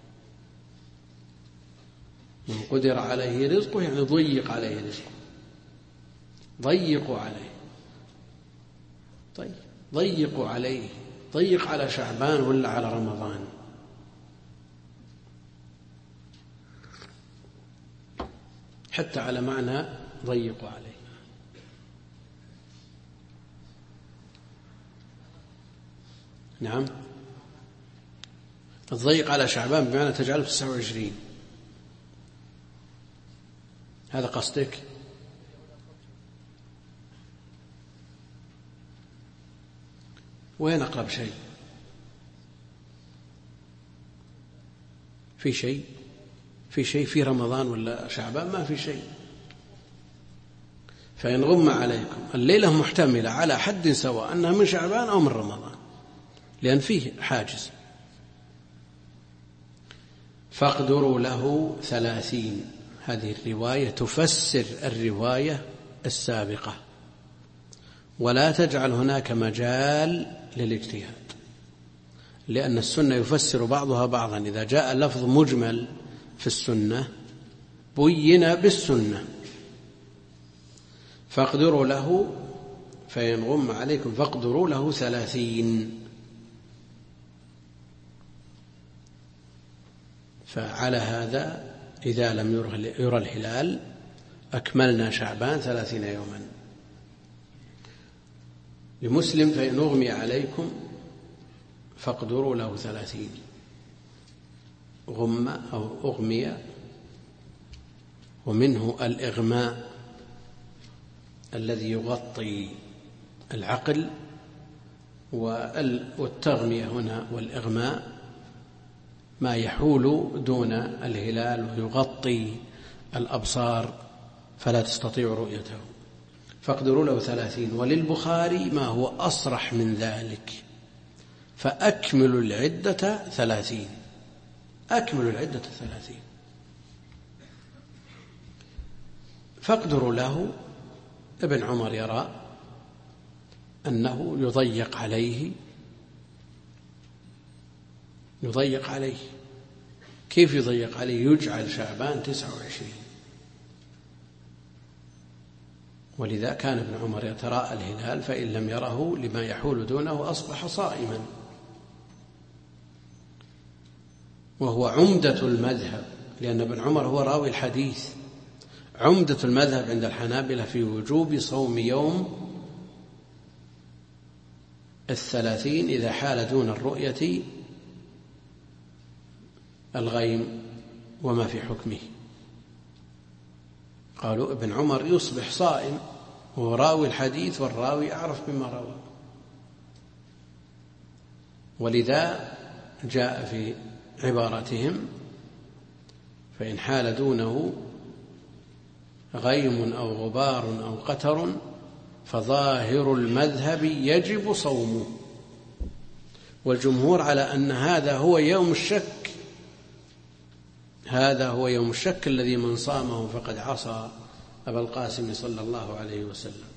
من قدر عليه رزقه يعني ضيق عليه رزقه، ضيقوا عليه. طيب ضيقوا عليه، ضيق على شعبان ولا على رمضان؟ حتى على معنى ضيقوا عليه. نعم، الضيق على شعبان بمعنى تجعله 29، هذا قصدك؟ وين أقرب شيء؟ في شيء؟ في شيء في رمضان ولا شعبان؟ ما في شيء. فإن غم عليكم، الليلة محتملة على حد سواء أنها من شعبان أو من رمضان، لأن فيه حاجز. فاقدروا له 30. هذه الرواية تفسر الرواية السابقة، ولا تجعل هناك مجال للاجتهاد، لأن السنة يفسر بعضها بعضا. إذا جاء لفظ مجمل في السنة بين بالسنة. فاقدروا له، فإن غم عليكم فاقدروا له 30. فعلى هذا إذا لم يرى الهلال أكملنا شعبان 30 يوما. لمسلم فإن أغمي عليكم فاقدروا له 30. غم أو أغمي، ومنه الإغماء الذي يغطي العقل، والتغمية هنا والإغماء ما يحول دون الهلال ويغطي الأبصار فلا تستطيع رؤيته. فاقدروا له 30. وللبخاري ما هو أصرح من ذلك: فأكملوا العدة 30. أكملوا العدة 30. فاقدروا له. ابن عمر يرى أنه يضيق عليه. يضيق عليه. كيف يضيق عليه؟ يجعل شعبان 29. ولذا كان ابن عمر يتراءى الهلال، فإن لم يره لما يحول دونه أصبح صائما. وهو عمدة المذهب، لأن ابن عمر هو راوي الحديث. عمدة المذهب عند الحنابلة في وجوب صوم يوم 30 إذا حال دون الرؤية الغيم وما في حكمه. قالوا ابن عمر يصبح صائم، وهو راوي الحديث، والراوي أعرف بما روى. ولذا جاء في عبارتهم: فإن حال دونه غيم أو غبار أو قتر فظاهر المذهب يجب صومه. والجمهور على أن هذا هو يوم الشك، هذا هو يوم الشك الذي من صامه فقد عصى أبا القاسم صلى الله عليه وسلم.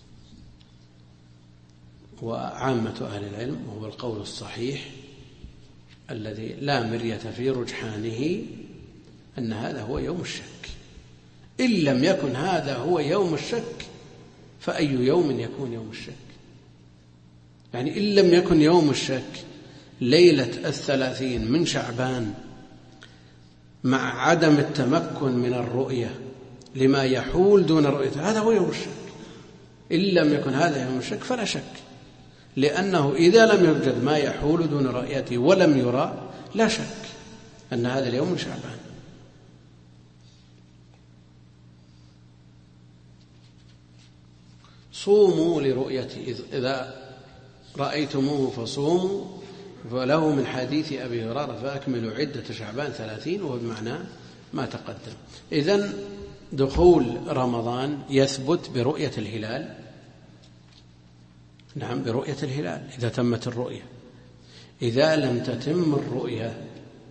وعامة أهل العلم، وهو القول الصحيح الذي لا مرية في رجحانه، أن هذا هو يوم الشك. إن لم يكن هذا هو يوم الشك فأي يوم يكون يوم الشك؟ يعني إن لم يكن يوم الشك ليلة 30 من شعبان مع عدم التمكن من الرؤية لما يحول دون رؤيته، هذا هو يوم الشك. إن لم يكن هذا يوم الشك فلا شك، لأنه إذا لم يوجد ما يحول دون رؤيته ولم يرى لا شك أن هذا اليوم من شعبان. صوموا لرؤيته، إذا رأيتموه فصوموا فله من حديث أبي هريرة فأكملوا عدة شعبان 30 وهو بمعنى ما تقدم. إذن دخول رمضان يثبت برؤية الهلال. نعم برؤية الهلال إذا تمت الرؤية. إذا لم تتم الرؤية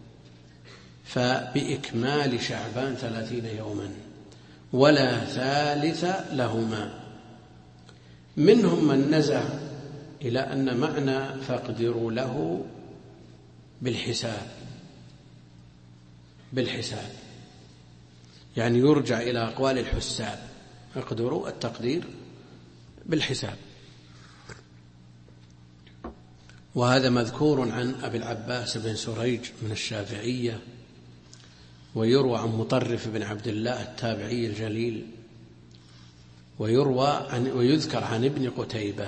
فبإكمال شعبان 30 يوما ولا ثالث لهما. منهم من نزع إلى أن معنى فاقدروا له بالحساب يعني يرجع إلى أقوال الحساب. اقدروا التقدير بالحساب. وهذا مذكور عن أبي العباس بن سريج من الشافعية، ويروى عن مطرف بن عبد الله التابعي الجليل، ويذكر عن ابن قتيبة.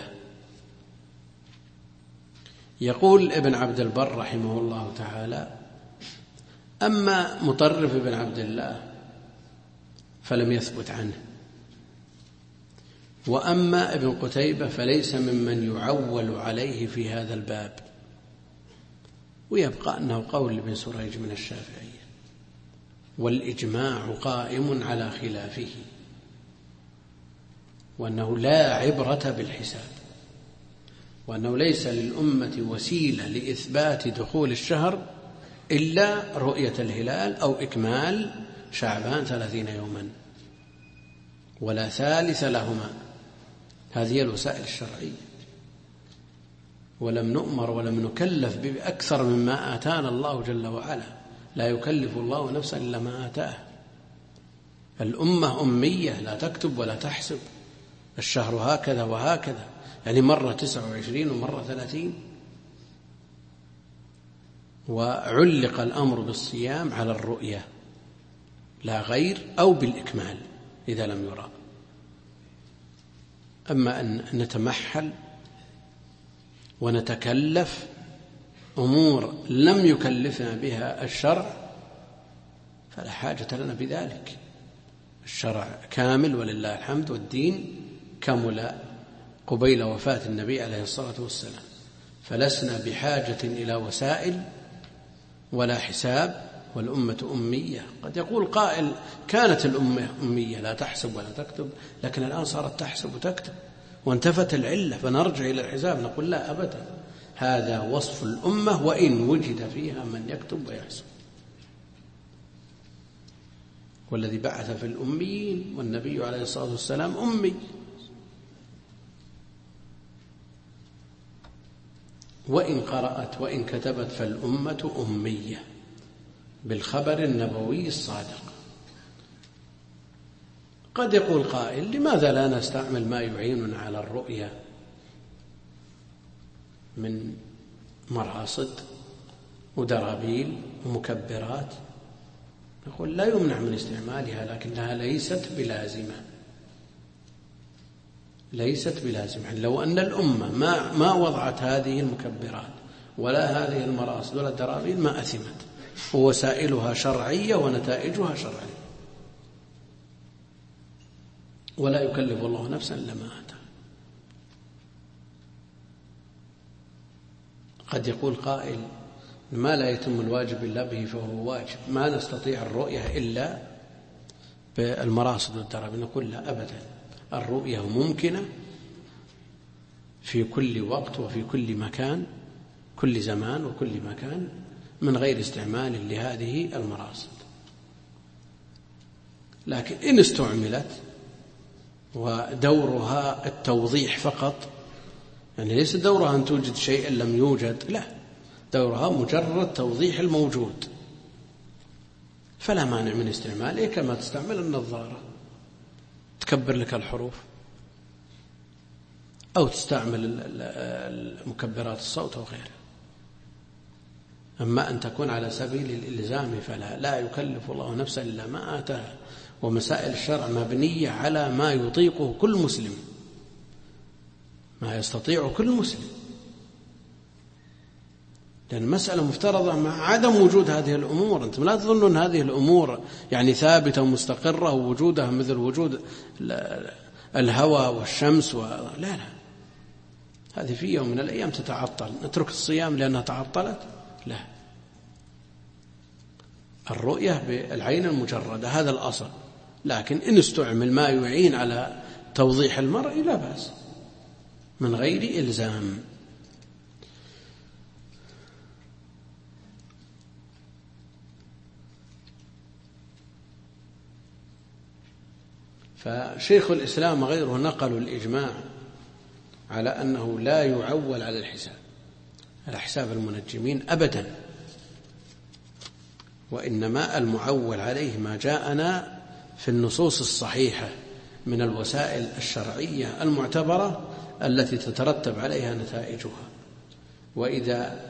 يقول ابن عبد البر رحمه الله تعالى: أما مطرف بن عبد الله فلم يثبت عنه، وأما ابن قتيبة فليس ممن يعول عليه في هذا الباب، ويبقى أنه قول ابن سريج من الشافعية، والإجماع قائم على خلافه، وأنه لا عبرة بالحساب، وأنه ليس للأمة وسيلة لإثبات دخول الشهر إلا رؤية الهلال أو إكمال شعبان 30 يوما ولا ثالث لهما. هذه الوسائل الشرعية، ولم نؤمر ولم نكلف بأكثر مما آتانا الله جل وعلا. لا يكلف الله نفسا إلا ما آتاه. الأمة أمية لا تكتب ولا تحسب. الشهر هكذا وهكذا، يعني مرة 29 ومرة 30. وعلق الأمر بالصيام على الرؤية لا غير، أو بالإكمال إذا لم يرى. أما أن نتمحل ونتكلف أمور لم يكلفنا بها الشرع فلا حاجة لنا بذلك. الشرع كامل ولله الحمد، والدين كمل قبيل وفاة النبي عليه الصلاة والسلام، فلسنا بحاجة إلى وسائل ولا حساب، والأمة أمية. قد يقول قائل: كانت الأمة أمية لا تحسب ولا تكتب، لكن الآن صارت تحسب وتكتب وانتفت العلة، فنرجع إلى الحساب. نقول: لا أبدا، هذا وصف الأمة وإن وجد فيها من يكتب ويحسب. والذي بعث في الأميين، والنبي عليه الصلاة والسلام أمي. وإن قرأت وإن كتبت فالأمة أمية بالخبر النبوي الصادق. قد يقول قائل: لماذا لا نستعمل ما يعيننا على الرؤية من مراصد ودرابيل ومكبرات؟ نقول: لا يمنع من استعمالها، لكنها ليست بلازمة. لو أن الأمة ما وضعت هذه المكبرات ولا هذه المراصد ولا الدرابيل ما أثمت، ووسائلها شرعية ونتائجها شرعية، ولا يكلف الله نفسا إلا ما آتاها. قد يقول قائل: ما لا يتم الواجب إلا به فهو واجب، ما نستطيع الرؤية إلا بالمراصد والدرابيل. نقول: لا أبدا، الرؤية ممكنة في كل وقت وفي كل مكان، كل زمان وكل مكان، من غير استعمال لهذه المراصد. لكن إن استعملت ودورها التوضيح فقط، يعني ليس دورها أن توجد شيء لم يوجد، لا، دورها مجرد توضيح الموجود، فلا مانع من استعماله، كما تستعمل النظارة تكبر لك الحروف، أو تستعمل مكبرات الصوت أو غيره. أما أن تكون على سبيل الإلزام فلا يكلف الله نفسا إلا ما آتاها. ومسائل الشرع مبنية على ما يطيقه كل مسلم، ما يستطيع كل مسلم، لأن المسألة مفترضة مع عدم وجود هذه الأمور. أنتم لا تظنون هذه الأمور يعني ثابتة ومستقرة ووجودها مثل وجود الهواء والشمس لا، هذه في يوم من الأيام تتعطل، نترك الصيام لأنها تعطلت؟ لا، الرؤية بالعين المجردة هذا الأصل، لكن إن استعمل ما يعين على توضيح المرء لا بأس من غير إلزام. فشيخ الإسلام وغيره نقلوا الإجماع على أنه لا يعول على الحساب، على حساب المنجمين أبدا، وإنما المعول عليه ما جاءنا في النصوص الصحيحة من الوسائل الشرعية المعتبرة التي تترتب عليها نتائجها. وإذا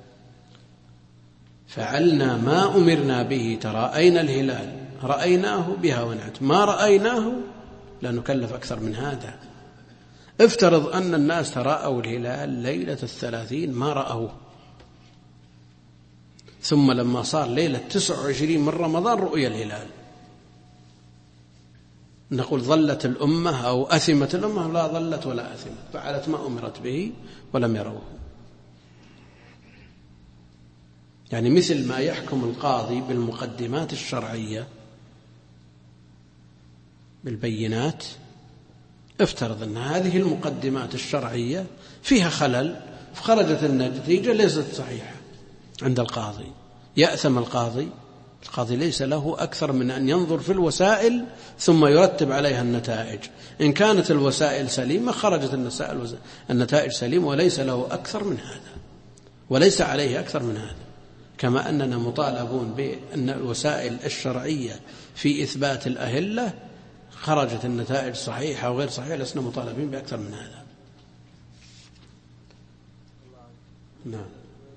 فعلنا ما أمرنا به ترأينا الهلال رأيناه بها ونعت، ما رأيناه لا نكلف أكثر من هذا. افترض أن الناس تراءوا الهلال ليلة 30 ما رأوه، ثم لما صار ليلة 29 من رمضان رؤيا الهلال، نقول ظلت الأمة أو أثمت الأمة؟ لا ظلت ولا أثمت، فعلت ما أمرت به ولم يروه. يعني مثل ما يحكم القاضي بالمقدمات الشرعية بالبينات، افترض أن هذه المقدمات الشرعية فيها خلل فخرجت النتيجة ليست صحيحة عند القاضي، يأثم القاضي؟ القاضي ليس له أكثر من أن ينظر في الوسائل ثم يرتب عليها النتائج. إن كانت الوسائل سليمة خرجت النتائج سليمة، وليس له أكثر من هذا، وليس عليه أكثر من هذا. كما أننا مطالبون بأن الوسائل الشرعية في إثبات الأهلة خرجت النتائج صحيحة وغير صحيحة، لسنا مطالبين بأكثر من هذا. نعم.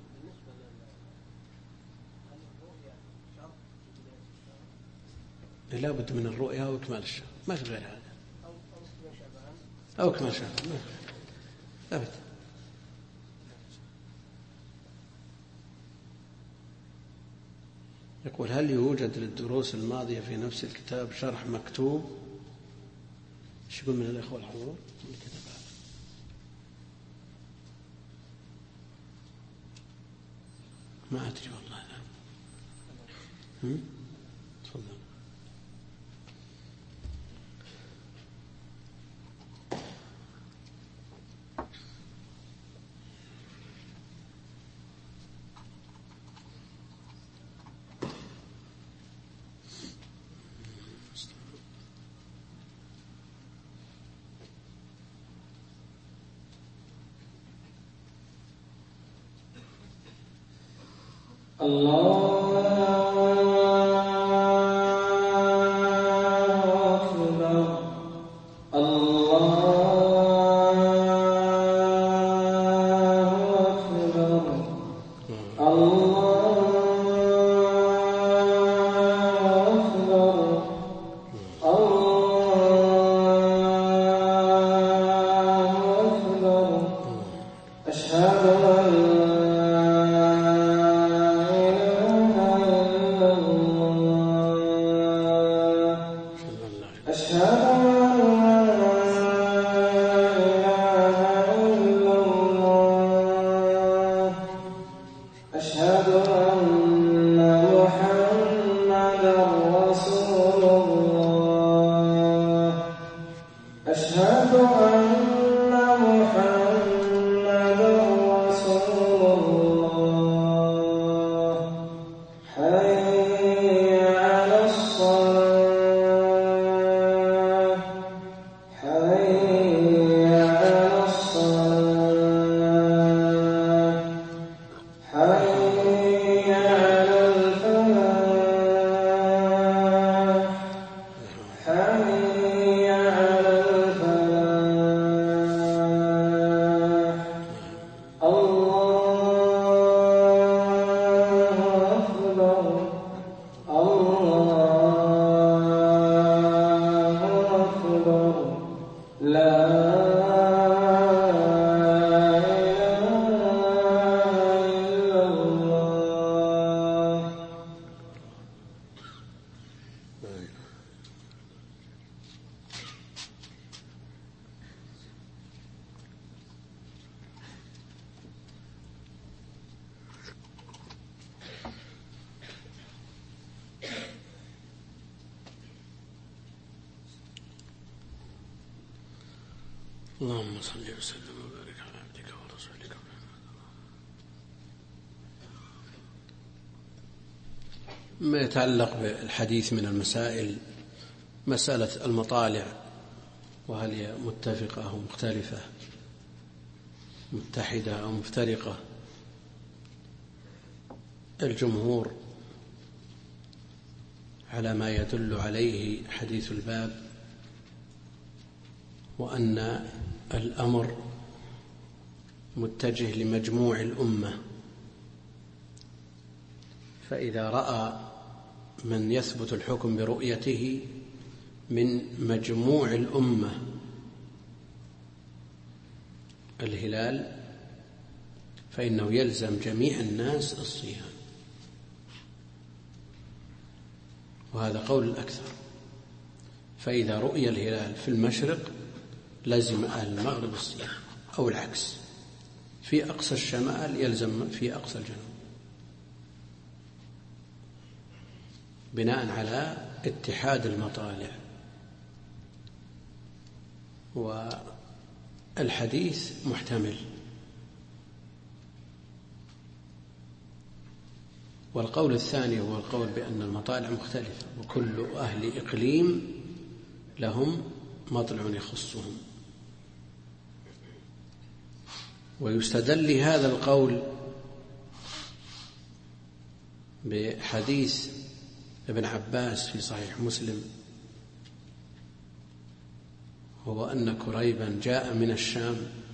لا بد من الرؤيا وإكمال الشهر، ما في غير هذا، أو إكمال الشهر، ما في لا بد. يقول: هل يوجد للدروس الماضية في نفس الكتاب شرح مكتوب؟ ايش يقول من الإخوة الحضور؟ ما أدري والله. تفضل. اللهم صل وسلم وبارك على عبدك ورسولك. ما يتعلق بالحديث من المسائل مسألة المطالع، وهل هي متفقة أو مختلفة، متحدة أو مفترقة. الجمهور على ما يدل عليه حديث الباب، وأن الأمر متجه لمجموع الأمة، فإذا رأى من يثبت الحكم برؤيته من مجموع الأمة الهلال فإنه يلزم جميع الناس الصيام، وهذا قول الأكثر. فإذا رؤي الهلال في المشرق لزم أهل المغرب الصيام، أو العكس، في أقصى الشمال يلزم في أقصى الجنوب، بناء على اتحاد المطالع. والحديث محتمل، والقول الثاني هو القول بأن المطالع مختلفة، وكل أهل إقليم لهم مطلع يخصهم. ويستدل لهذا القول بحديث ابن عباس في صحيح مسلم، هو أن كريبا جاء من الشام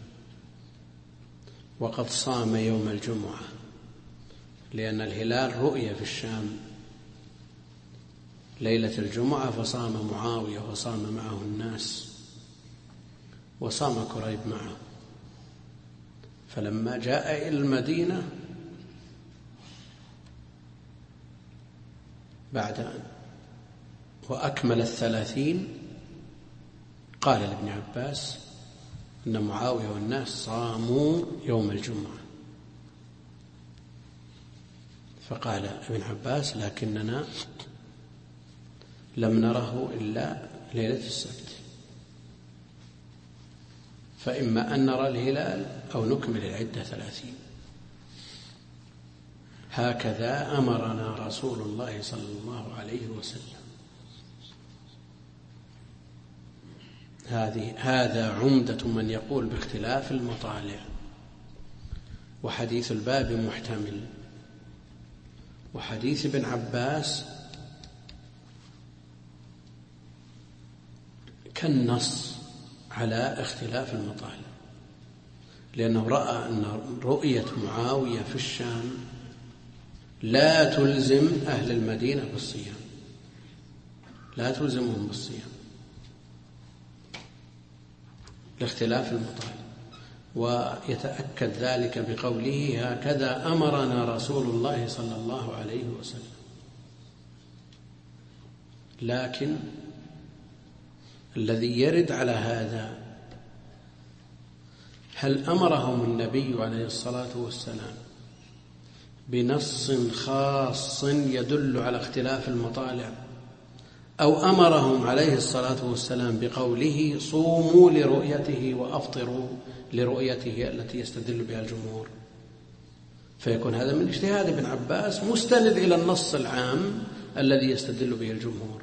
وقد صام يوم الجمعة، لأن الهلال رؤي في الشام ليلة الجمعة، فصام معاوية وصام معه الناس، وصام كريب معه. فلما جاء إلى المدينة بعد وأكمل 30 قال لابن عباس أن معاوية والناس صاموا يوم الجمعة، فقال ابن عباس لكننا لم نره إلا ليلة السبت، فإما أن نرى الهلال أو نكمل العدة 30. هكذا أمرنا رسول الله صلى الله عليه وسلم. هذا عمدة من يقول باختلاف المطالع. وحديث الباب محتمل، وحديث ابن عباس كالنص على اختلاف المطالع، لأنه رأى أن رؤية معاوية في الشام لا تلزم أهل المدينة بالصيام، لا تلزمهم بالصيام لاختلاف المطالع. ويتأكد ذلك بقوله هكذا أمرنا رسول الله صلى الله عليه وسلم. لكن الذي يرد على هذا، هل أمرهم النبي عليه الصلاة والسلام بنص خاص يدل على اختلاف المطالع، أو أمرهم عليه الصلاة والسلام بقوله صوموا لرؤيته وأفطروا لرؤيته التي يستدل بها الجمهور؟ فيكون هذا من اجتهاد ابن عباس مستند إلى النص العام الذي يستدل به الجمهور.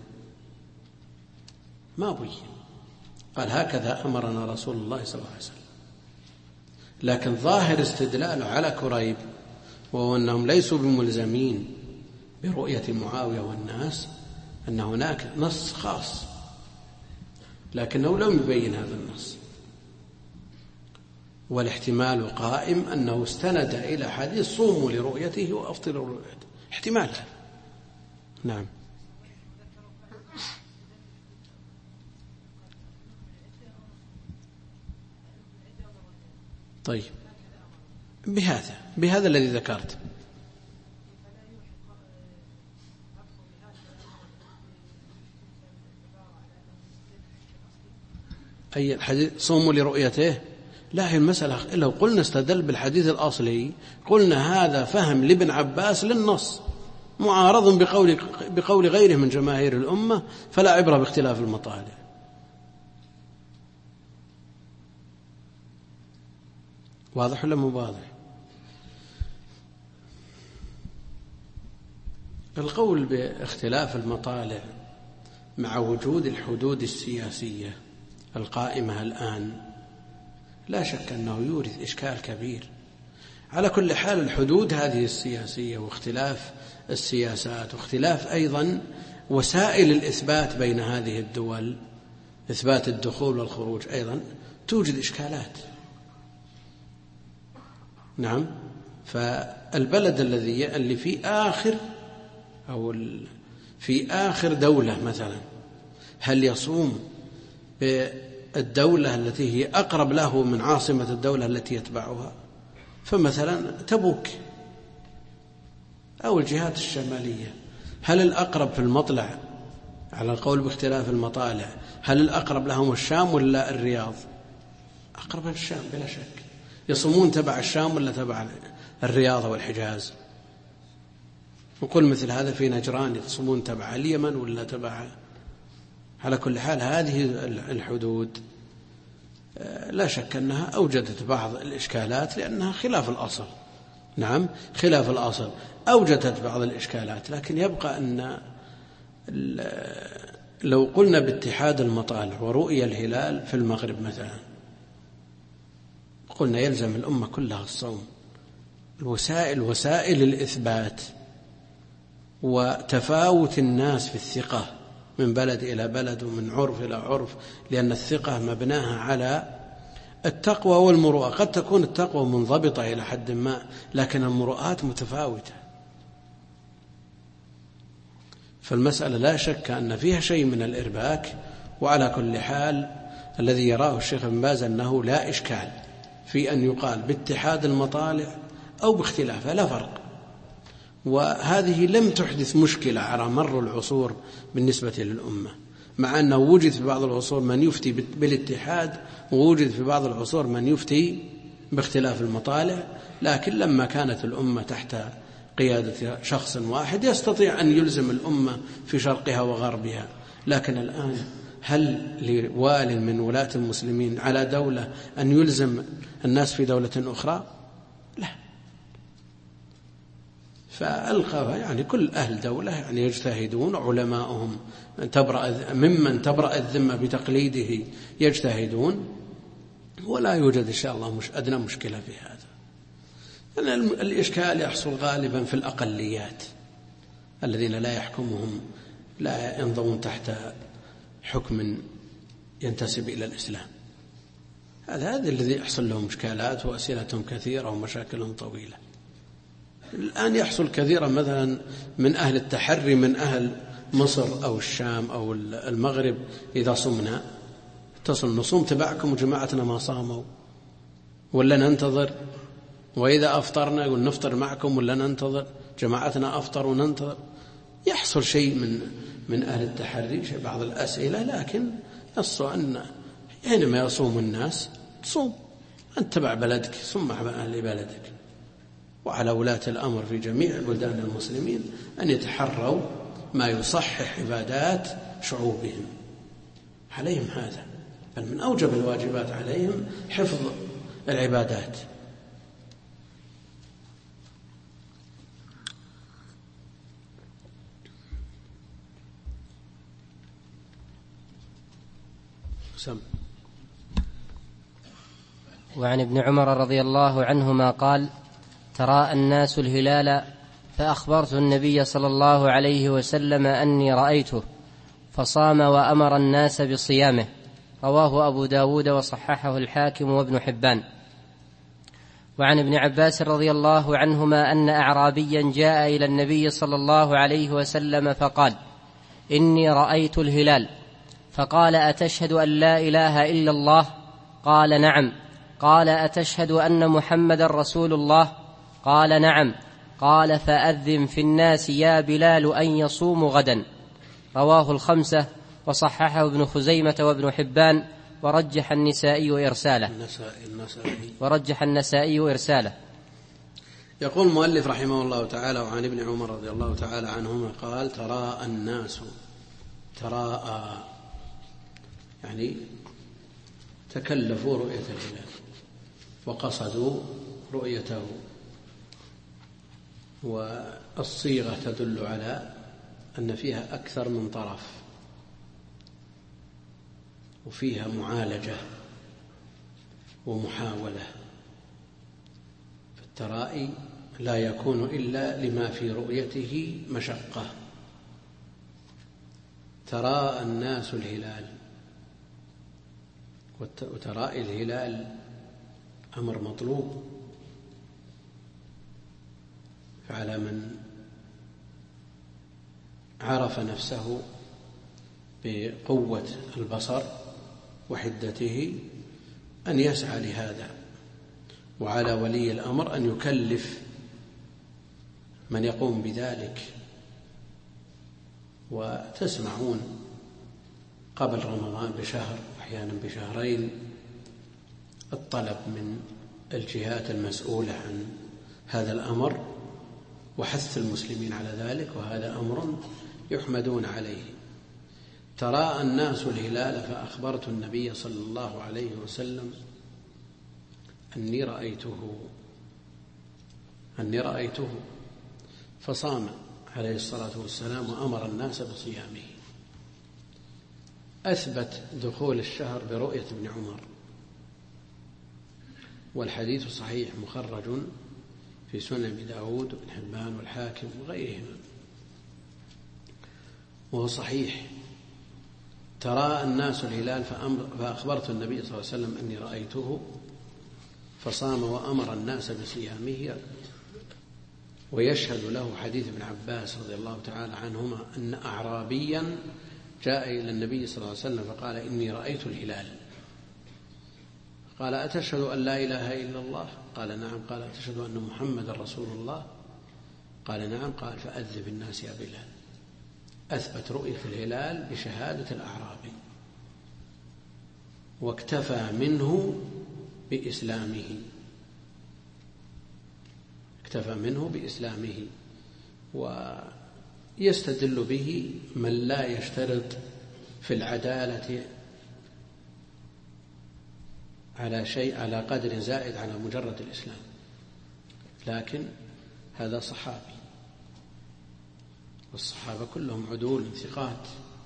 ما بين قال هكذا أمرنا رسول الله صلى الله عليه وسلم، لكن ظاهر استدلاله على كريب وهو أنهم ليسوا بملزمين برؤية معاوية والناس، أن هناك نص خاص، لكنه لم يبين هذا النص. والاحتمال قائم أنه استند إلى حديث صوموا لرؤيته وأفطروا لرؤيته، احتمال. نعم. طيب، بهذا الذي ذكرت. أي الحديث صوموا لرؤيته؟ لا، هي المسألة لو قلنا استدل بالحديث الأصلي قلنا هذا فهم لابن عباس للنص معارض بقول غيره من جماهير الأمة، فلا عبرة باختلاف المطالع. واضح ولا مو واضح؟ القول باختلاف المطالع مع وجود الحدود السياسية القائمة الآن لا شك أنه يورث إشكال كبير. على كل حال الحدود هذه السياسية واختلاف السياسات واختلاف أيضا وسائل الإثبات بين هذه الدول، إثبات الدخول والخروج أيضا توجد إشكالات. نعم. فالبلد اللي في آخر دولة مثلا، هل يصوم بالدولة التي هي أقرب له من عاصمة الدولة التي يتبعها؟ فمثلا تبوك أو الجهات الشمالية، هل الأقرب في المطلع على القول باختلاف المطالع، هل الأقرب لهم الشام ولا الرياض؟ أقرب الشام بلا شك. يصومون تبع الشام ولا تبع الرياض والحجاز؟ نقول مثل هذا في نجران يصومون تبع اليمن ولا تبع. على كل حال هذه الحدود لا شك أنها أوجدت بعض الإشكالات لأنها خلاف الأصل. نعم، خلاف الأصل أوجدت بعض الإشكالات، لكن يبقى أن لو قلنا باتحاد المطالع ورؤية الهلال في المغرب مثلا، قلنا يلزم الأمة كلها الصوم. وسائل الإثبات وتفاوت الناس في الثقة من بلد إلى بلد ومن عرف إلى عرف، لأن الثقة مبناها على التقوى والمروءة. قد تكون التقوى منضبطة إلى حد ما، لكن المروءات متفاوتة. فالمسألة لا شك أن فيها شيء من الإرباك. وعلى كل حال الذي يراه الشيخ ابن باز أنه لا إشكال في أن يقال باتحاد المطالع أو باختلافها، لا فرق. وهذه لم تحدث مشكلة على مر العصور بالنسبة للأمة، مع أنه وجد في بعض العصور من يفتي بالاتحاد ووجد في بعض العصور من يفتي باختلاف المطالع، لكن لما كانت الأمة تحت قيادة شخص واحد يستطيع أن يلزم الأمة في شرقها وغربها. لكن الآن هل لوال من ولاة المسلمين على دولة أن يلزم الناس في دولة أخرى؟ لا. فألقى يعني كل أهل دولة يعني يجتهدون، علماؤهم ممن تبرأ الذمة بتقليده يجتهدون، ولا يوجد إن شاء الله أدنى مشكلة في هذا. يعني الإشكال يحصل غالبا في الأقليات الذين لا يحكمهم، لا ينضمون تحت حكم ينتسب إلى الإسلام. هذا الذي يحصل لهم إشكالات وأسئلتهم كثيرة ومشاكلهم طويلة. الآن يحصل كثيرا مثلا من أهل التحري من أهل مصر أو الشام أو المغرب، إذا صمنا اتصل نصوم تبعكم وجماعتنا ما صاموا ولا ننتظر، وإذا أفطرنا يقول نفطر معكم ولا ننتظر، جماعتنا أفطر وننتظر. يحصل شيء من أهل التحري بعض الأسئلة، لكن يصو أن حينما يصوم الناس تصوم أنت تبع بلدك، صم مع أهل بلدك. وعلى ولاة الأمر في جميع بلدان المسلمين أن يتحروا ما يصحح عبادات شعوبهم، عليهم هذا، بل من أوجب الواجبات عليهم حفظ العبادات. وعن ابن عمر رضي الله عنهما قال: تراءى الناس الهلال فأخبرت النبي صلى الله عليه وسلم أني رأيته فصام وأمر الناس بصيامه. رواه أبو داود وصححه الحاكم وابن حبان. وعن ابن عباس رضي الله عنهما أن أعرابيا جاء إلى النبي صلى الله عليه وسلم فقال: إني رأيت الهلال. فقال: أتشهد أن لا إله إلا الله؟ قال: نعم. قال: أتشهد أن محمد رسول الله؟ قال: نعم. قال: فأذن في الناس يا بلال أن يصوموا غدا. رواه الخمسة وصححه ابن خزيمة وابن حبان ورجح النسائي إرساله. يقول المؤلف رحمه الله تعالى: وعن ابن عمر رضي الله تعالى عنهما قال: تراءى الناس، تراءى يعني تكلفوا رؤية الهلال، وقصدوا رؤيته. والصيغة تدل على أن فيها أكثر من طرف وفيها معالجة ومحاولة، فالترائي لا يكون إلا لما في رؤيته مشقة. تراءى الناس الهلال، وترائي الهلال أمر مطلوب، فعلى من عرف نفسه بقوة البصر وحدته أن يسعى لهذا، وعلى ولي الأمر أن يكلف من يقوم بذلك. وتسمعون قبل رمضان بشهر أحيانا بشهرين الطلب من الجهات المسؤولة عن هذا الأمر وحث المسلمين على ذلك، وهذا أمر يحمدون عليه. تراءى الناس الهلال فأخبرت النبي صلى الله عليه وسلم أني رأيته فصام عليه الصلاة والسلام وأمر الناس بصيامه. أثبت دخول الشهر برؤية ابن عمر، والحديث صحيح مخرج في سنن أبي داود وابن حبان والحاكم وغيرهما، وهو صحيح. تراءى الناس الهلال فأخبرت النبي صلى الله عليه وسلم أني رأيته فصام وأمر الناس بصيامه. ويشهد له حديث ابن عباس رضي الله تعالى عنهما أن أعرابيا جاء إلى النبي صلى الله عليه وسلم فقال إني رأيت الهلال. قال أتشهد أن لا إله إلا الله؟ قال نعم. قال أتشهد أن محمد رسول الله؟ قال نعم. قال فأذن بالناس يا بلال. أثبت رؤية الهلال بشهادة الأعرابي، واكتفى منه بإسلامه، ويستدل به من لا يشترط في العدالة على شيء على قدر زائد على مجرد الإسلام، لكن هذا صحابي، والصحابة كلهم عدول ثقات.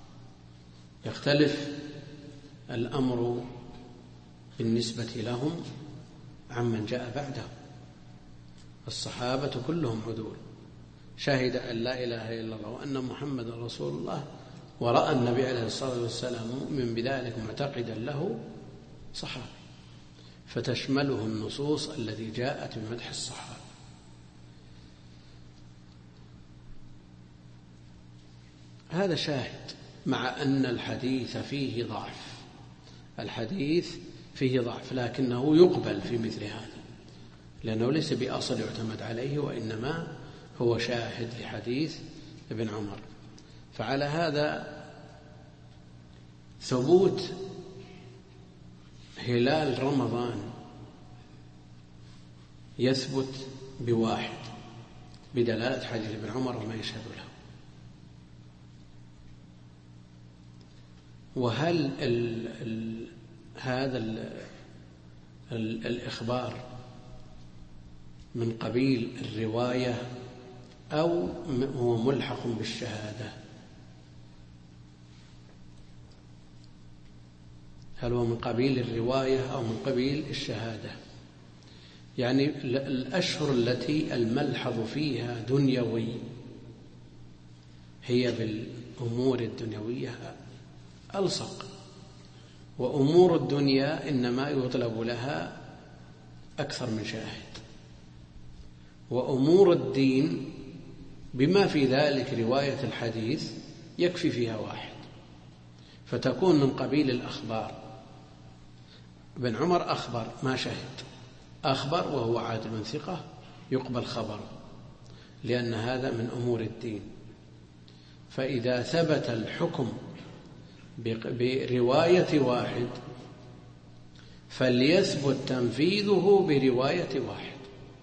يختلف الأمر بالنسبة لهم عمن جاء بعدهم. الصحابة كلهم عدول، شهد أن لا إله إلا الله وأن محمد رسول الله، ورأى النبي عليه الصلاة والسلام مؤمن بذلك معتقدا له، صحابي، فتشمله النصوص التي جاءت بمدح الصحابة. هذا شاهد، مع أن الحديث فيه ضعف، لكنه يقبل في مثل هذا، لأنه ليس بأصل يعتمد عليه، وإنما هو شاهد لحديث ابن عمر. فعلى هذا ثبوت هلال رمضان يثبت بواحد، بدلالة حديث ابن عمر وما يشهد له. وهل هذا الإخبار من قبيل الرواية أو هو ملحق بالشهادة؟ هل هو من قبيل الرواية أو من قبيل الشهادة؟ يعني الأشهر التي الملحظ فيها دنيوي هي بالأمور الدنيوية ألصق، وأمور الدنيا إنما يطلب لها أكثر من شاهد، وأمور الدين بما في ذلك رواية الحديث يكفي فيها واحد، فتكون من قبيل الأخبار. ابن عمر أخبر ما شهد، أخبر وهو عادل ثقة يقبل خبره، لأن هذا من أمور الدين. فإذا ثبت الحكم برواية واحد فليثبت تنفيذه برواية واحد.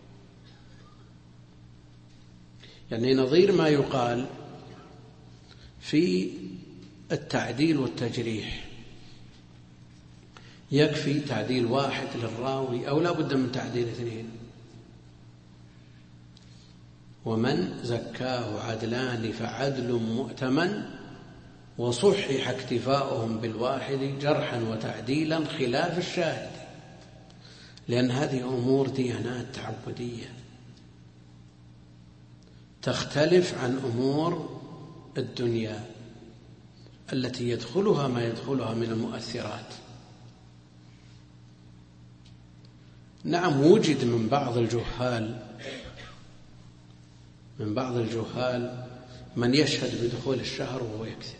يعني نظير ما يقال في التعديل والتجريح، يكفي تعديل واحد للراوي أو لا بد من تعديل اثنين؟ ومن زكاه عدلان فعدل مؤتمن وصحح اكتفاؤهم بالواحد جرحا وتعديلا خلاف الشاهد، لأن هذه أمور ديانات تعبدية تختلف عن أمور الدنيا التي يدخلها ما يدخلها من المؤثرات. نعم، وجد من بعض الجهال من يشهد بدخول الشهر وهو يكذب،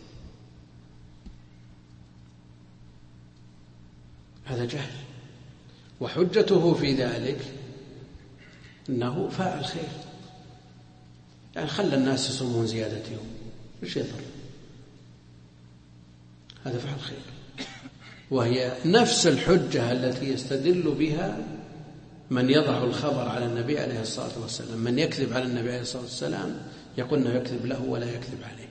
هذا جهل، وحجته في ذلك أنه فاعل خير، يعني خلى الناس يصومون زيادة يوم، ايش يضر؟ هذا فعل خير. وهي نفس الحجة التي يستدل بها من يضع الخبر على النبي عليه الصلاة والسلام. من يكذب على النبي عليه الصلاة والسلام يقول أنه يكذب له ولا يكذب عليه.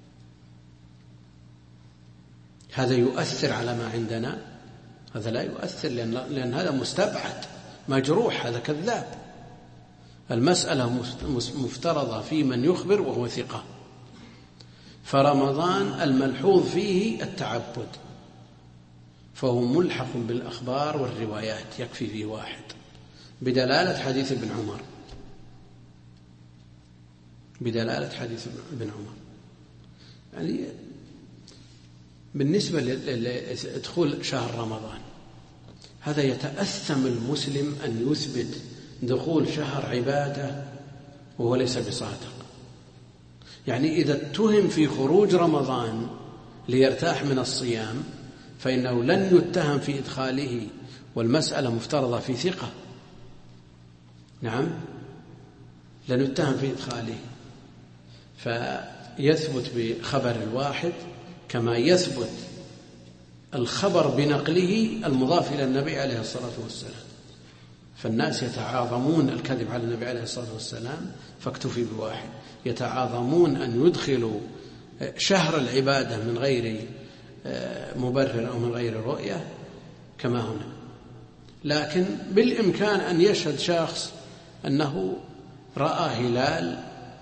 هذا يؤثر على ما عندنا؟ هذا لا يؤثر، لأن هذا مستبعد مجروح، هذا كذاب. المسألة مفترضة في من يخبر وهو ثقة. فرمضان الملحوظ فيه التعبد، فهو ملحق بالأخبار والروايات، يكفي فيه واحد بدلالة حديث ابن عمر، يعني بالنسبة لدخول شهر رمضان، هذا يتأثم المسلم أن يثبت دخول شهر عبادة وهو ليس بصادق. يعني إذا اتهم في خروج رمضان ليرتاح من الصيام فإنه لن يتهم في إدخاله، والمسألة مفترضة في ثقة. نعم، لن يتهم في إدخاله، فيثبت بخبر الواحد كما يثبت الخبر بنقله المضاف إلى النبي عليه الصلاة والسلام. فالناس يتعاظمون الكذب على النبي عليه الصلاة والسلام فاكتفي بواحد، يتعاظمون أن يدخلوا شهر العبادة من غير مبرر أو من غير رؤية كما هنا. لكن بالإمكان أن يشهد شخص أنه رأى هلال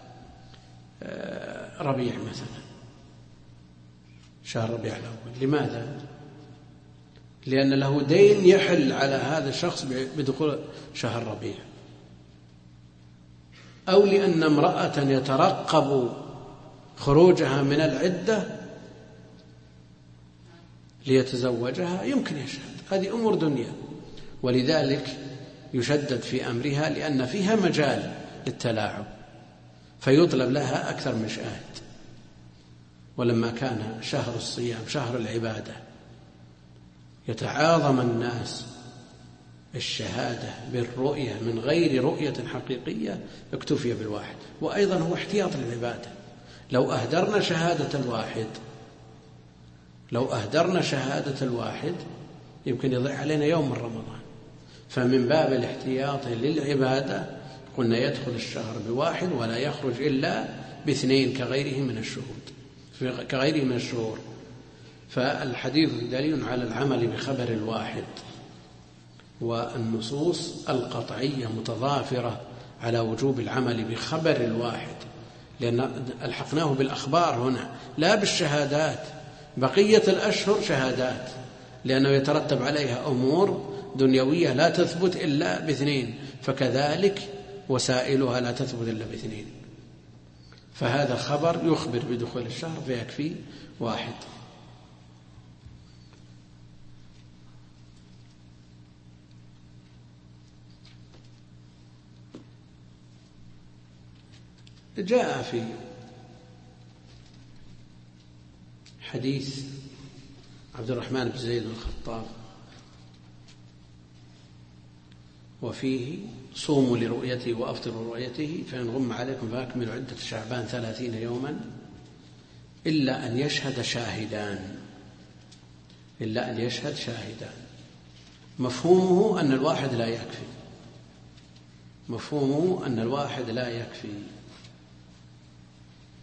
ربيع مثلا، شهر ربيع الأول. لماذا؟ لأن له دين يحل على هذا الشخص بدخول شهر ربيع، أو لأن امرأة يترقب خروجها من العدة ليتزوجها يمكن يشهد. هذه أمور دنيا، ولذلك يشدد في أمرها لأن فيها مجال للتلاعب، فيطلب لها أكثر من شاهد. ولما كان شهر الصيام شهر العبادة يتعاظم الناس الشهادة بالرؤية من غير رؤية حقيقية اكتفي بالواحد. وأيضا هو احتياط للعبادة. لو أهدرنا شهادة الواحد يمكن يضيع علينا يوم من رمضان. فمن باب الاحتياط للعبادة قلنا يدخل الشهر بواحد ولا يخرج إلا باثنين كغيره من الشهور. فالحديث دليل على العمل بخبر الواحد، والنصوص القطعية متضافرة على وجوب العمل بخبر الواحد، لأن ألحقناه بالأخبار هنا لا بالشهادات. بقية الأشهر شهادات، لأنه يترتب عليها أمور دنيوية لا تثبت إلا باثنين، فكذلك وسائلها لا تثبت إلا باثنين. فهذا خبر يخبر بدخول الشهر فيكفي واحد. جاء في حديث عبد الرحمن بن زيد بن الخطاب وفيه صوموا لرؤيته وأفطروا رؤيته فإن غم عليكم فأكملوا عدة شعبان 30 يوما إلا أن يشهد شاهدان. مفهومه أن الواحد لا يكفي.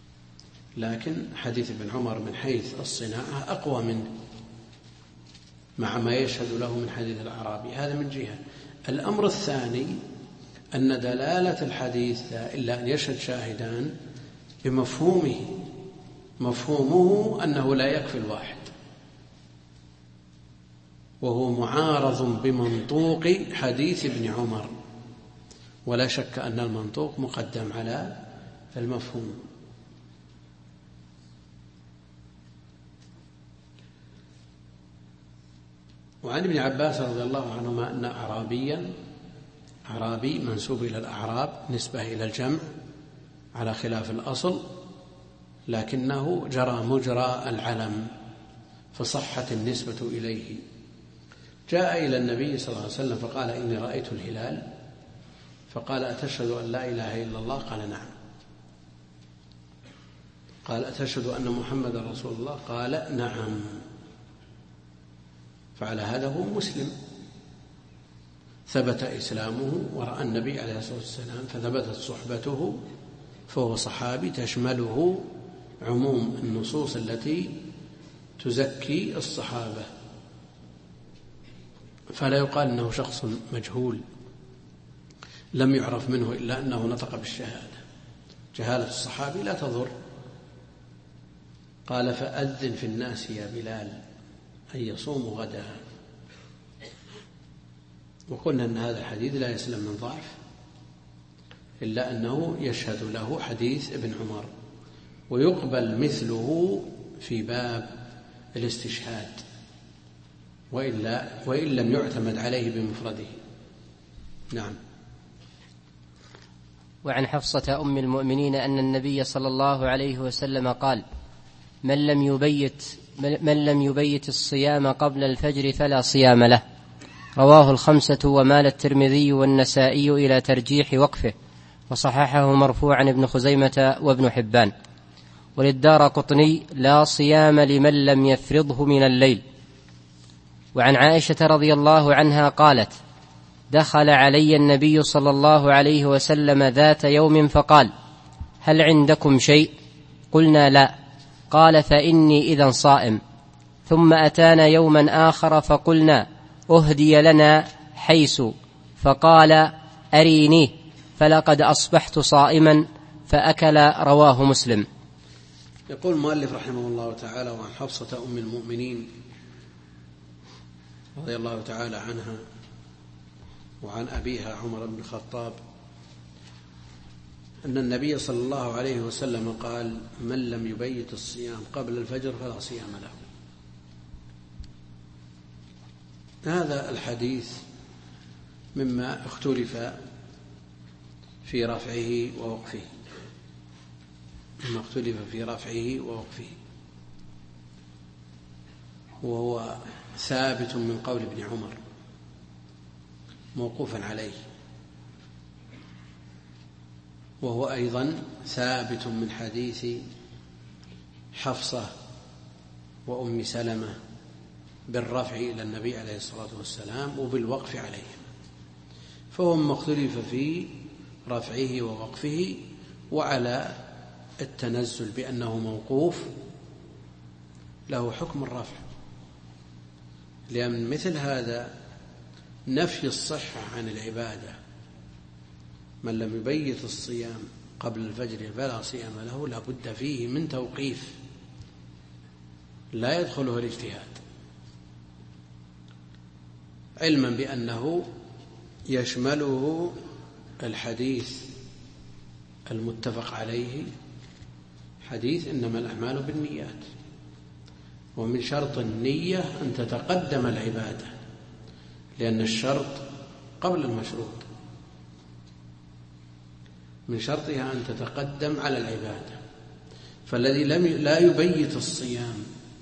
لكن حديث ابن عمر من حيث الصناعة أقوى منه، مع ما يشهد له من حديث الأعرابي. هذا من جهة. الأمر الثاني أن دلالة الحديث إلا أن يشهد شاهدان بمفهومه، مفهومه أنه لا يكفي الواحد، وهو معارض بمنطوق حديث ابن عمر، ولا شك أن المنطوق مقدم على المفهوم. وعن ابن عباس رضي الله عنهما أن أعرابي منسوب إلى الأعراب نسبة إلى الجمع على خلاف الأصل، لكنه جرى مجرى العلم فصحت النسبة إليه. جاء إلى النبي صلى الله عليه وسلم فقال: إني رأيت الهلال. فقال: أتشهد أن لا إله إلا الله؟ قال: نعم. قال: أتشهد أن محمد رسول الله؟ قال: نعم. فعلى هذا هو مسلم، ثبت إسلامه ورأى النبي عليه الصلاة والسلام فثبتت صحبته، فهو صحابي تشمله عموم النصوص التي تزكي الصحابة، فلا يقال أنه شخص مجهول لم يعرف منه إلا أنه نطق بالشهادة. جهالة الصحابي لا تضر. قال: فأذن في الناس يا بلال أن يصوموا غدا. وقلنا أن هذا الحديث لا يسلم من ضعف، إلا أنه يشهد له حديث ابن عمر، ويقبل مثله في باب الاستشهاد، وإن لم يعتمد عليه بمفرده. نعم. وعن حفصة أم المؤمنين أن النبي صلى الله عليه وسلم قال: من لم يبيت الصيام قبل الفجر فلا صيام له. رواه الخمسة، ومال الترمذي والنسائي إلى ترجيح وقفه، وصححه مرفوعا ابن خزيمة وابن حبان. وللدارقطني: لا صيام لمن لم يفرضه من الليل. وعن عائشة رضي الله عنها قالت: دخل علي النبي صلى الله عليه وسلم ذات يوم فقال: هل عندكم شيء؟ قلنا: لا. قال: فإني إذن صائم. ثم أتانا يوما آخر فقلنا: أهدي لنا حيث، فقال: أرينيه، فلقد أصبحت صائما، فأكل. رواه مسلم. يقول المؤلف رحمه الله تعالى: وعن حفصة أم المؤمنين رضي الله تعالى عنها وعن أبيها عمر بن الخطاب أن النبي صلى الله عليه وسلم قال: من لم يبيت الصيام قبل الفجر فلا صيام له. هذا الحديث مما اختلف في رفعه ووقفه، وهو ثابت من قول ابن عمر موقوفا عليه، وهو أيضا ثابت من حديث حفصة وأم سلمة بالرفع إلى النبي عليه الصلاة والسلام وبالوقف عليه، فهم مختلف في رفعه ووقفه، وعلى التنزل بأنه موقوف له حكم الرفع، لأن مثل هذا نفي الصحة عن العبادة. من لم يبيت الصيام قبل الفجر فلا صيام له، لا بد فيه من توقيف لا يدخله الاجتهاد، علما بأنه يشمله الحديث المتفق عليه، حديث إنما الأعمال بالنيات، ومن شرط النية أن تتقدم العبادة، لأن الشرط قبل المشروط، من شرطها أن تتقدم على العبادة. فالذي لا يبيت الصيام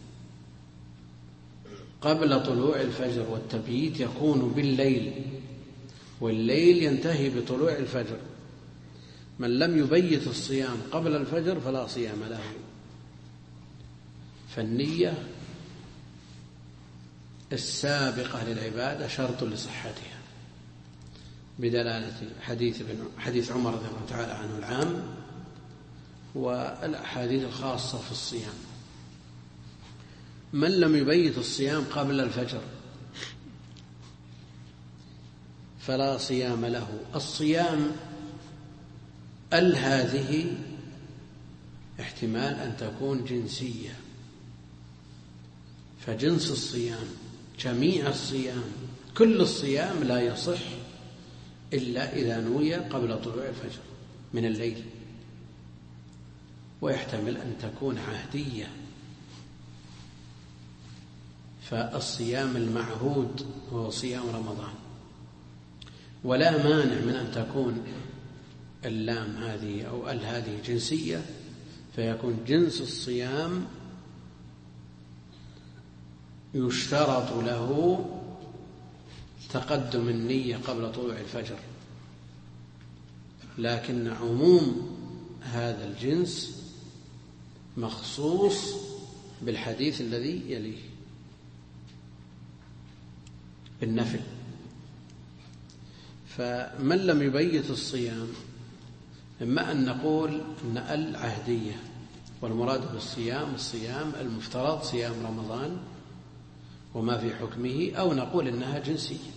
قبل طلوع الفجر، والتبييت يكون بالليل، والليل ينتهي بطلوع الفجر، من لم يبيت الصيام قبل الفجر فلا صيام له. فالنية السابقة للعبادة شرط لصحتها، بدلالة حديث عمر رضي الله تعالى عنه العام والأحاديث الخاصة في الصيام. من لم يبيت الصيام قبل الفجر فلا صيام له. الصيام هذه احتمال أن تكون جنسية، فجنس الصيام، جميع الصيام، كل الصيام لا يصح إلا إذا نوي قبل طلوع الفجر من الليل، ويحتمل أن تكون عهدية. فالصيام المعهود هو صيام رمضان، ولا مانع من أن تكون اللام هذه أو هذه جنسية، فيكون جنس الصيام يشترط له تقدم النية قبل طلوع الفجر، لكن عموم هذا الجنس مخصوص بالحديث الذي يليه بالنفل. فمن لم يبيت الصيام إما أن نقول أن العهدية، والمراد بالصيام الصيام المفترض صيام رمضان وما في حكمه، أو نقول إنها جنسية،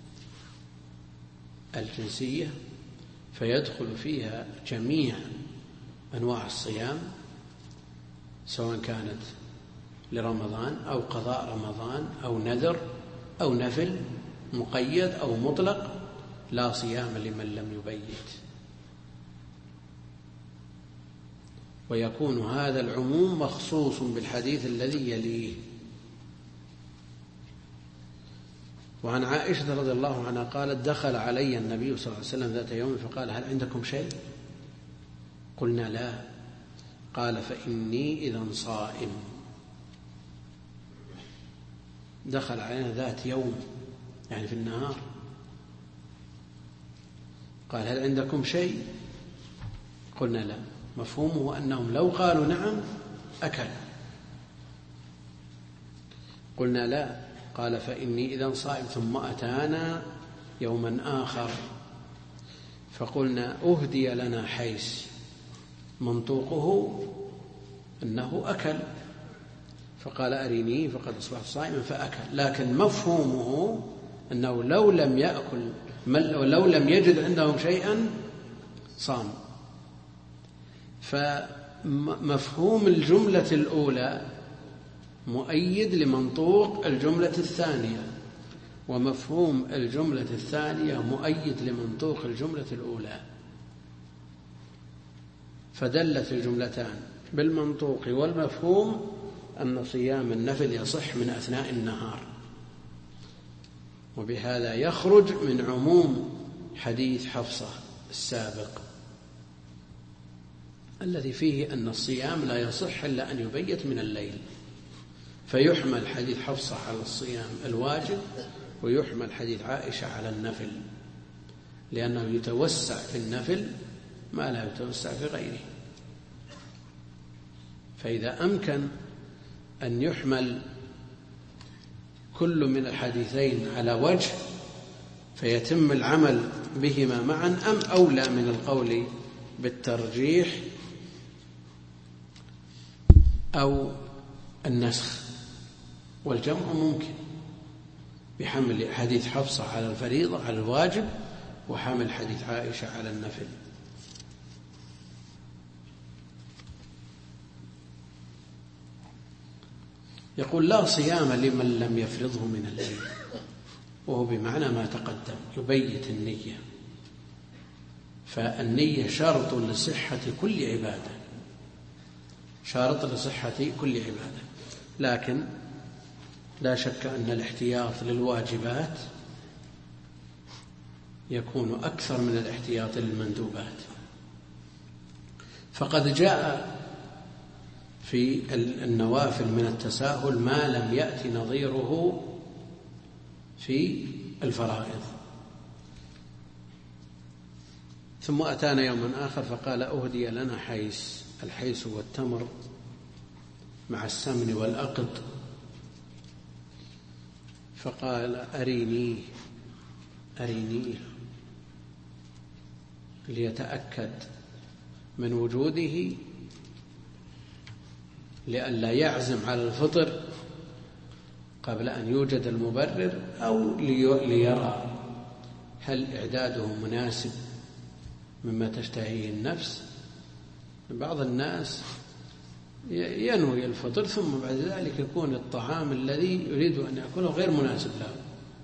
الجنسية فيدخل فيها جميع أنواع الصيام، سواء كانت لرمضان أو قضاء رمضان أو نذر أو نفل مقيد أو مطلق، لا صيام لمن لم يبيت. ويكون هذا العموم مخصوص بالحديث الذي يليه. وعن عائشة رضي الله عنها قالت: دخل علي النبي صلى الله عليه وسلم ذات يوم فقال: هل عندكم شيء؟ قلنا: لا. قال: فإني إذا صائم. دخل علينا ذات يوم يعني في النهار، قال: هل عندكم شيء؟ قلنا: لا. مفهومه أنهم لو قالوا نعم أكل. قلنا: لا. قال: فإني إذا صائم. ثم أتانا يوما آخر فقلنا: أهدي لنا حيس، منطوقه أنه أكل، فقال: أريني، فقد أصبحت صائما فأكل. لكن مفهومه أنه لو لم يأكل ولو لم يجد عندهم شيئا صام. فمفهوم الجملة الأولى مؤيد لمنطوق الجملة الثانية، ومفهوم الجملة الثانية مؤيد لمنطوق الجملة الأولى، فدلت الجملتان بالمنطوق والمفهوم أن صيام النفل يصح من أثناء النهار. وبهذا يخرج من عموم حديث حفصة السابق الذي فيه أن الصيام لا يصح إلا أن يبيت من الليل، فيحمل حديث حفصة على الصيام الواجب، ويحمل حديث عائشة على النفل، لأنه يتوسع في النفل ما لا يتوسع في غيره. فإذا أمكن أن يحمل كل من الحديثين على وجه فيتم العمل بهما معا، أم أولى من القول بالترجيح أو النسخ؟ والجمع ممكن بحمل حديث حفصة على الفريضة على الواجب، وحمل حديث عائشة على النفل. يقول: لا صيام لمن لم يفرضه من الليل، وهو بمعنى ما تقدم، يبيت النية. فالنية شرط لصحة كل عبادة، شرط لصحة كل عبادة. لكن لا شك أن الاحتياط للواجبات يكون أكثر من الاحتياط للمندوبات. فقد جاء في النوافل من التساهل ما لم يأتي نظيره في الفرائض. ثم أتانا يوما آخر فقال: أهدي لنا حيس. الحيس هو التمر مع السمن والأقط. فقال: أريني أريني، ليتأكد من وجوده، لئلا يعزم على الفطر قبل أن يوجد المبرر، أو ليرى هل إعداده مناسب مما تشتهيه النفس؟ بعض الناس ينوي الفطر ثم بعد ذلك يكون الطعام الذي يريد أن يأكله غير مناسب له.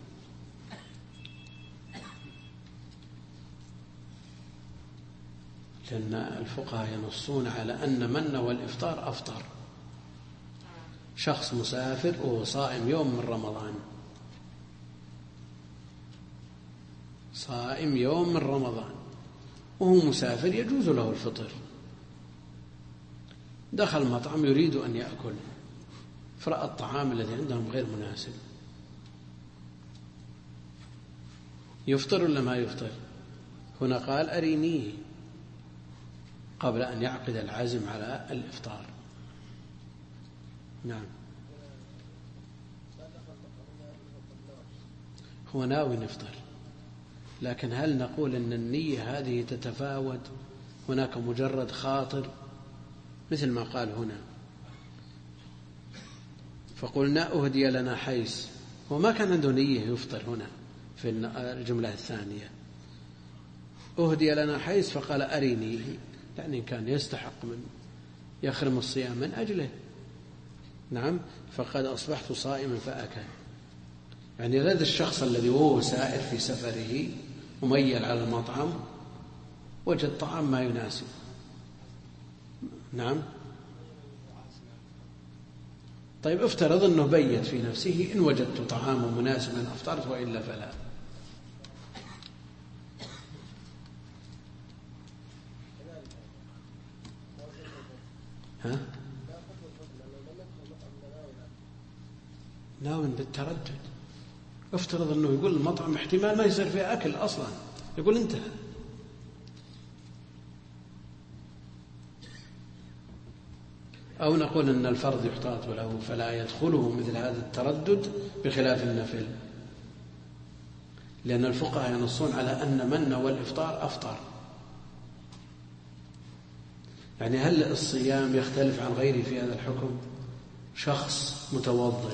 لأن الفقهاء ينصون على أن من نوى الإفطار أفطر. شخص مسافر وهو صائم يوم من رمضان، صائم يوم من رمضان وهو مسافر يجوز له الفطر، دخل مطعم يريد أن يأكل فرأى الطعام الذي عندهم غير مناسب، يفطر ولا ما يفطر؟ هنا قال أرينيه قبل أن يعقد العزم على الإفطار. نعم، هو ناوي نفطر، لكن هل نقول أن النية هذه تتفاوت؟ هناك مجرد خاطر مثل ما قال هنا، فقلنا أهدي لنا حيث، هو ما كان عنده نية يفطر هنا في الجملة الثانية، أهدي لنا حيث فقال أرينيه، يعني كان يستحق من يخرم الصيام من أجله. نعم، فقد أصبحت صائما فأكل، يعني هذا الشخص الذي وهو سائر في سفره مميل على المطعم وجد طعام ما يناسب. نعم، طيب افترض أنه بيت في نفسه إن وجدت طعاما مناسبا أفطرت وإلا فلا. ها؟ ناوي بالتردد، افترض أنه يقول المطعم احتمال ما يصير فيه أكل أصلا، يقول انتهى. أو نقول أن الفرض يحتاط له فلا يدخله مثل هذا التردد بخلاف النفل، لأن الفقهاء ينصون على أن من نوى الإفطار أفطر. يعني هل الصيام يختلف عن غيره في هذا الحكم؟ شخص متوضئ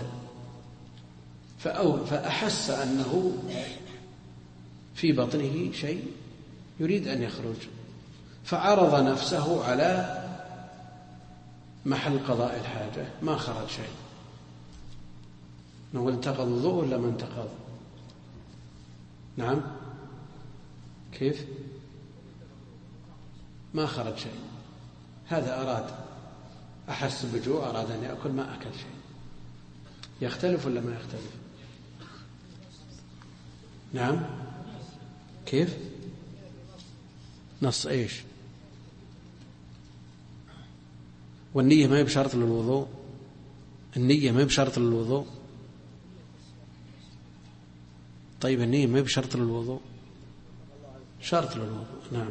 فأحس أنه في بطنه شيء يريد أن يخرج، فعرض نفسه على محل قضاء الحاجة، ما خرج شيء، نقول انتقض وضوء ولا ما انتقض؟ نعم، كيف؟ ما خرج شيء، هذا أراد، أحس بجوع أراد أن يأكل ما أكل شيء، يختلف ولا ما يختلف؟ نعم، كيف؟ نص إيش؟ والنية ما هي بشرط للوضوء؟ النية ما هي بشرط للوضوء؟ طيب النية ما هي بشرط للوضوء؟ شرط للوضوء. نعم،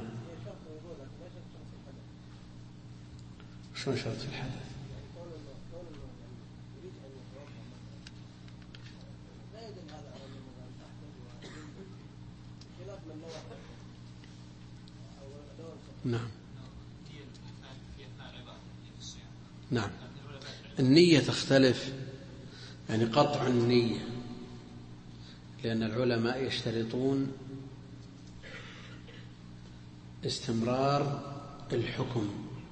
شو شرط في الحدث؟ نعم، نعم، النية تختلف، يعني قطع النية، لأن العلماء يشترطون استمرار الحكم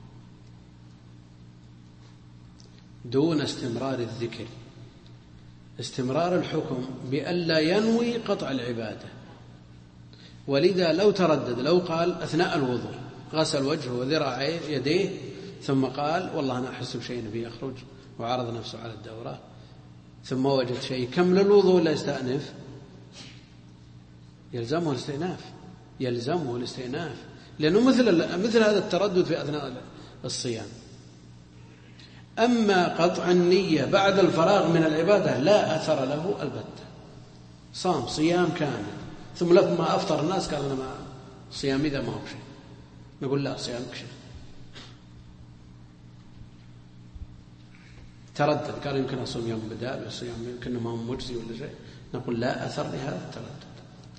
دون استمرار الذكر. استمرار الحكم بألا ينوي قطع العبادة، ولذا لو تردد، لو قال أثناء الوضوء غسل وجهه وذراعيه يديه ثم قال والله أنا أحس بشيء نبي يخرج وعرض نفسه على الدورة ثم وجد شيء، كمل الوضوء ولا يستأنف؟ يلزمه الاستئناف، يلزمه الاستئناف، لأنه مثل هذا التردد في أثناء الصيام. أما قطع النية بعد الفراغ من العبادة لا أثر له البتة، صام صيام كامل ثم لما أفطر الناس قال أنا ما صيامي ذا ما هو شيء، نقول لا صيامك شيء. تردد قال يمكن أصوم يوم بدال وصيام يمكن ما هو مجزي ولا شيء، نقول لا أثر لهذا التردد.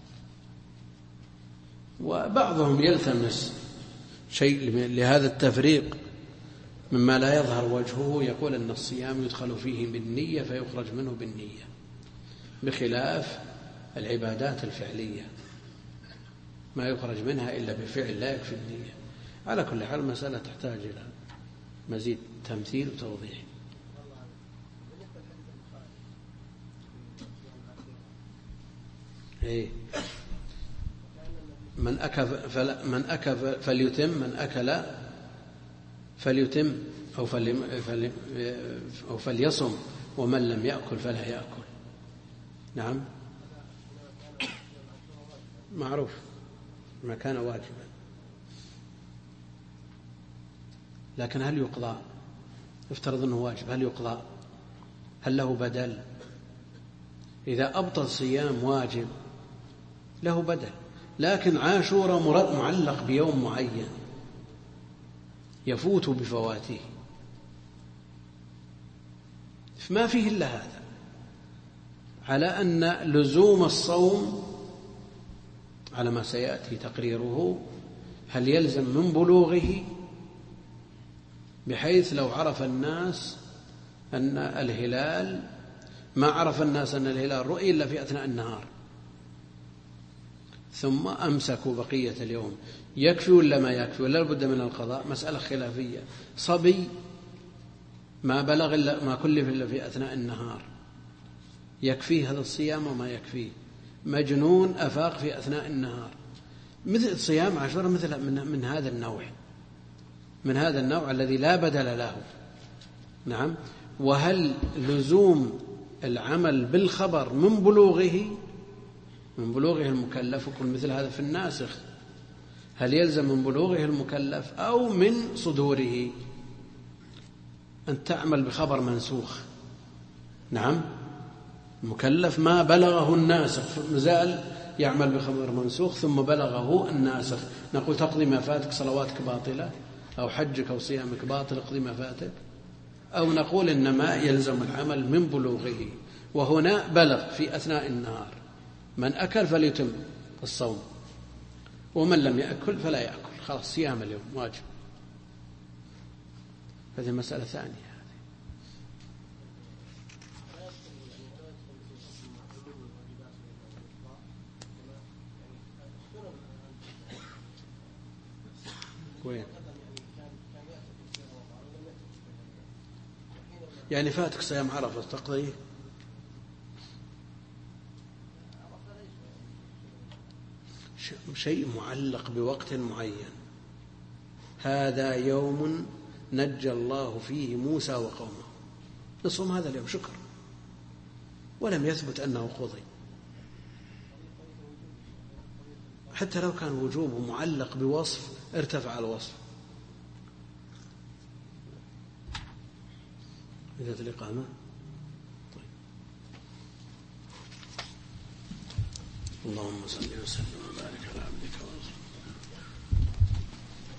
وبعضهم يلتمس شيء لهذا التفريق مما لا يظهر وجهه، يقول أن الصيام يدخل فيه بالنية فيخرج منه بالنية، بخلاف العبادات الفعلية ما يخرج منها إلا بفعل لا يكفي النية. على كل حال المسألة تحتاج إلى مزيد تمثيل وتوضيح. إيه. من أكل فليتم، من أكل فليتم أو فليصم، ومن لم يأكل فلا يأكل. نعم معروف ما كان واجبا، لكن هل يقضى؟ افترض أنه واجب، هل يقضى؟ هل له بدل؟ إذا أبطل صيام واجب له بدل، لكن عاشوراء معلق بيوم معين يفوت بفواته، فما فيه إلا هذا، على أن لزوم الصوم على ما سيأتي تقريره هل يلزم من بلوغه، بحيث لو عرف الناس أن الهلال، ما عرف الناس أن الهلال رؤي إلا في أثناء النهار ثم أمسكوا بقية اليوم، يكفي ولا ما يكفي ولا لابد من القضاء؟ مسألة خلافية. صبي ما بلغ إلا ما كلف إلا في أثناء النهار، يكفيه هذا الصيام وما يكفيه؟ مجنون أفاق في أثناء النهار، مثل صيام عاشوراء مثل من هذا النوع، من هذا النوع الذي لا بدل له. نعم. وهل لزوم العمل بالخبر من بلوغه المكلف؟ وكل مثل هذا في الناسخ، هل يلزم من بلوغه المكلف أو من صدوره؟ أن تعمل بخبر منسوخ. نعم. المكلف ما بلغه الناسخ مازال يعمل بخبر منسوخ ثم بلغه الناسخ، نقول تقضي ما فاتك، صلواتك باطلة، أو حجك أو صيامك باطل، اقضي ما فاتك. أو نقول إنما يلزم العمل من بلوغه، وهنا بلغ في أثناء النهار، من أكل فليتم الصوم، ومن لم يأكل فلا يأكل، خلاص صيام اليوم واجب. هذه مسألة ثانية. وين؟ يعني فاتك صيام عرفة تقضيه؟ شيء معلق بوقت معين، هذا يوم نجى الله فيه موسى وقومه، نصوم هذا اليوم شكر، ولم يثبت أنه قضي، حتى لو كان وجوبه معلق بوصف ارتفع الوصف. بدأت الإقامة. طيب. اللهم صل وسلم وبارك على عبدك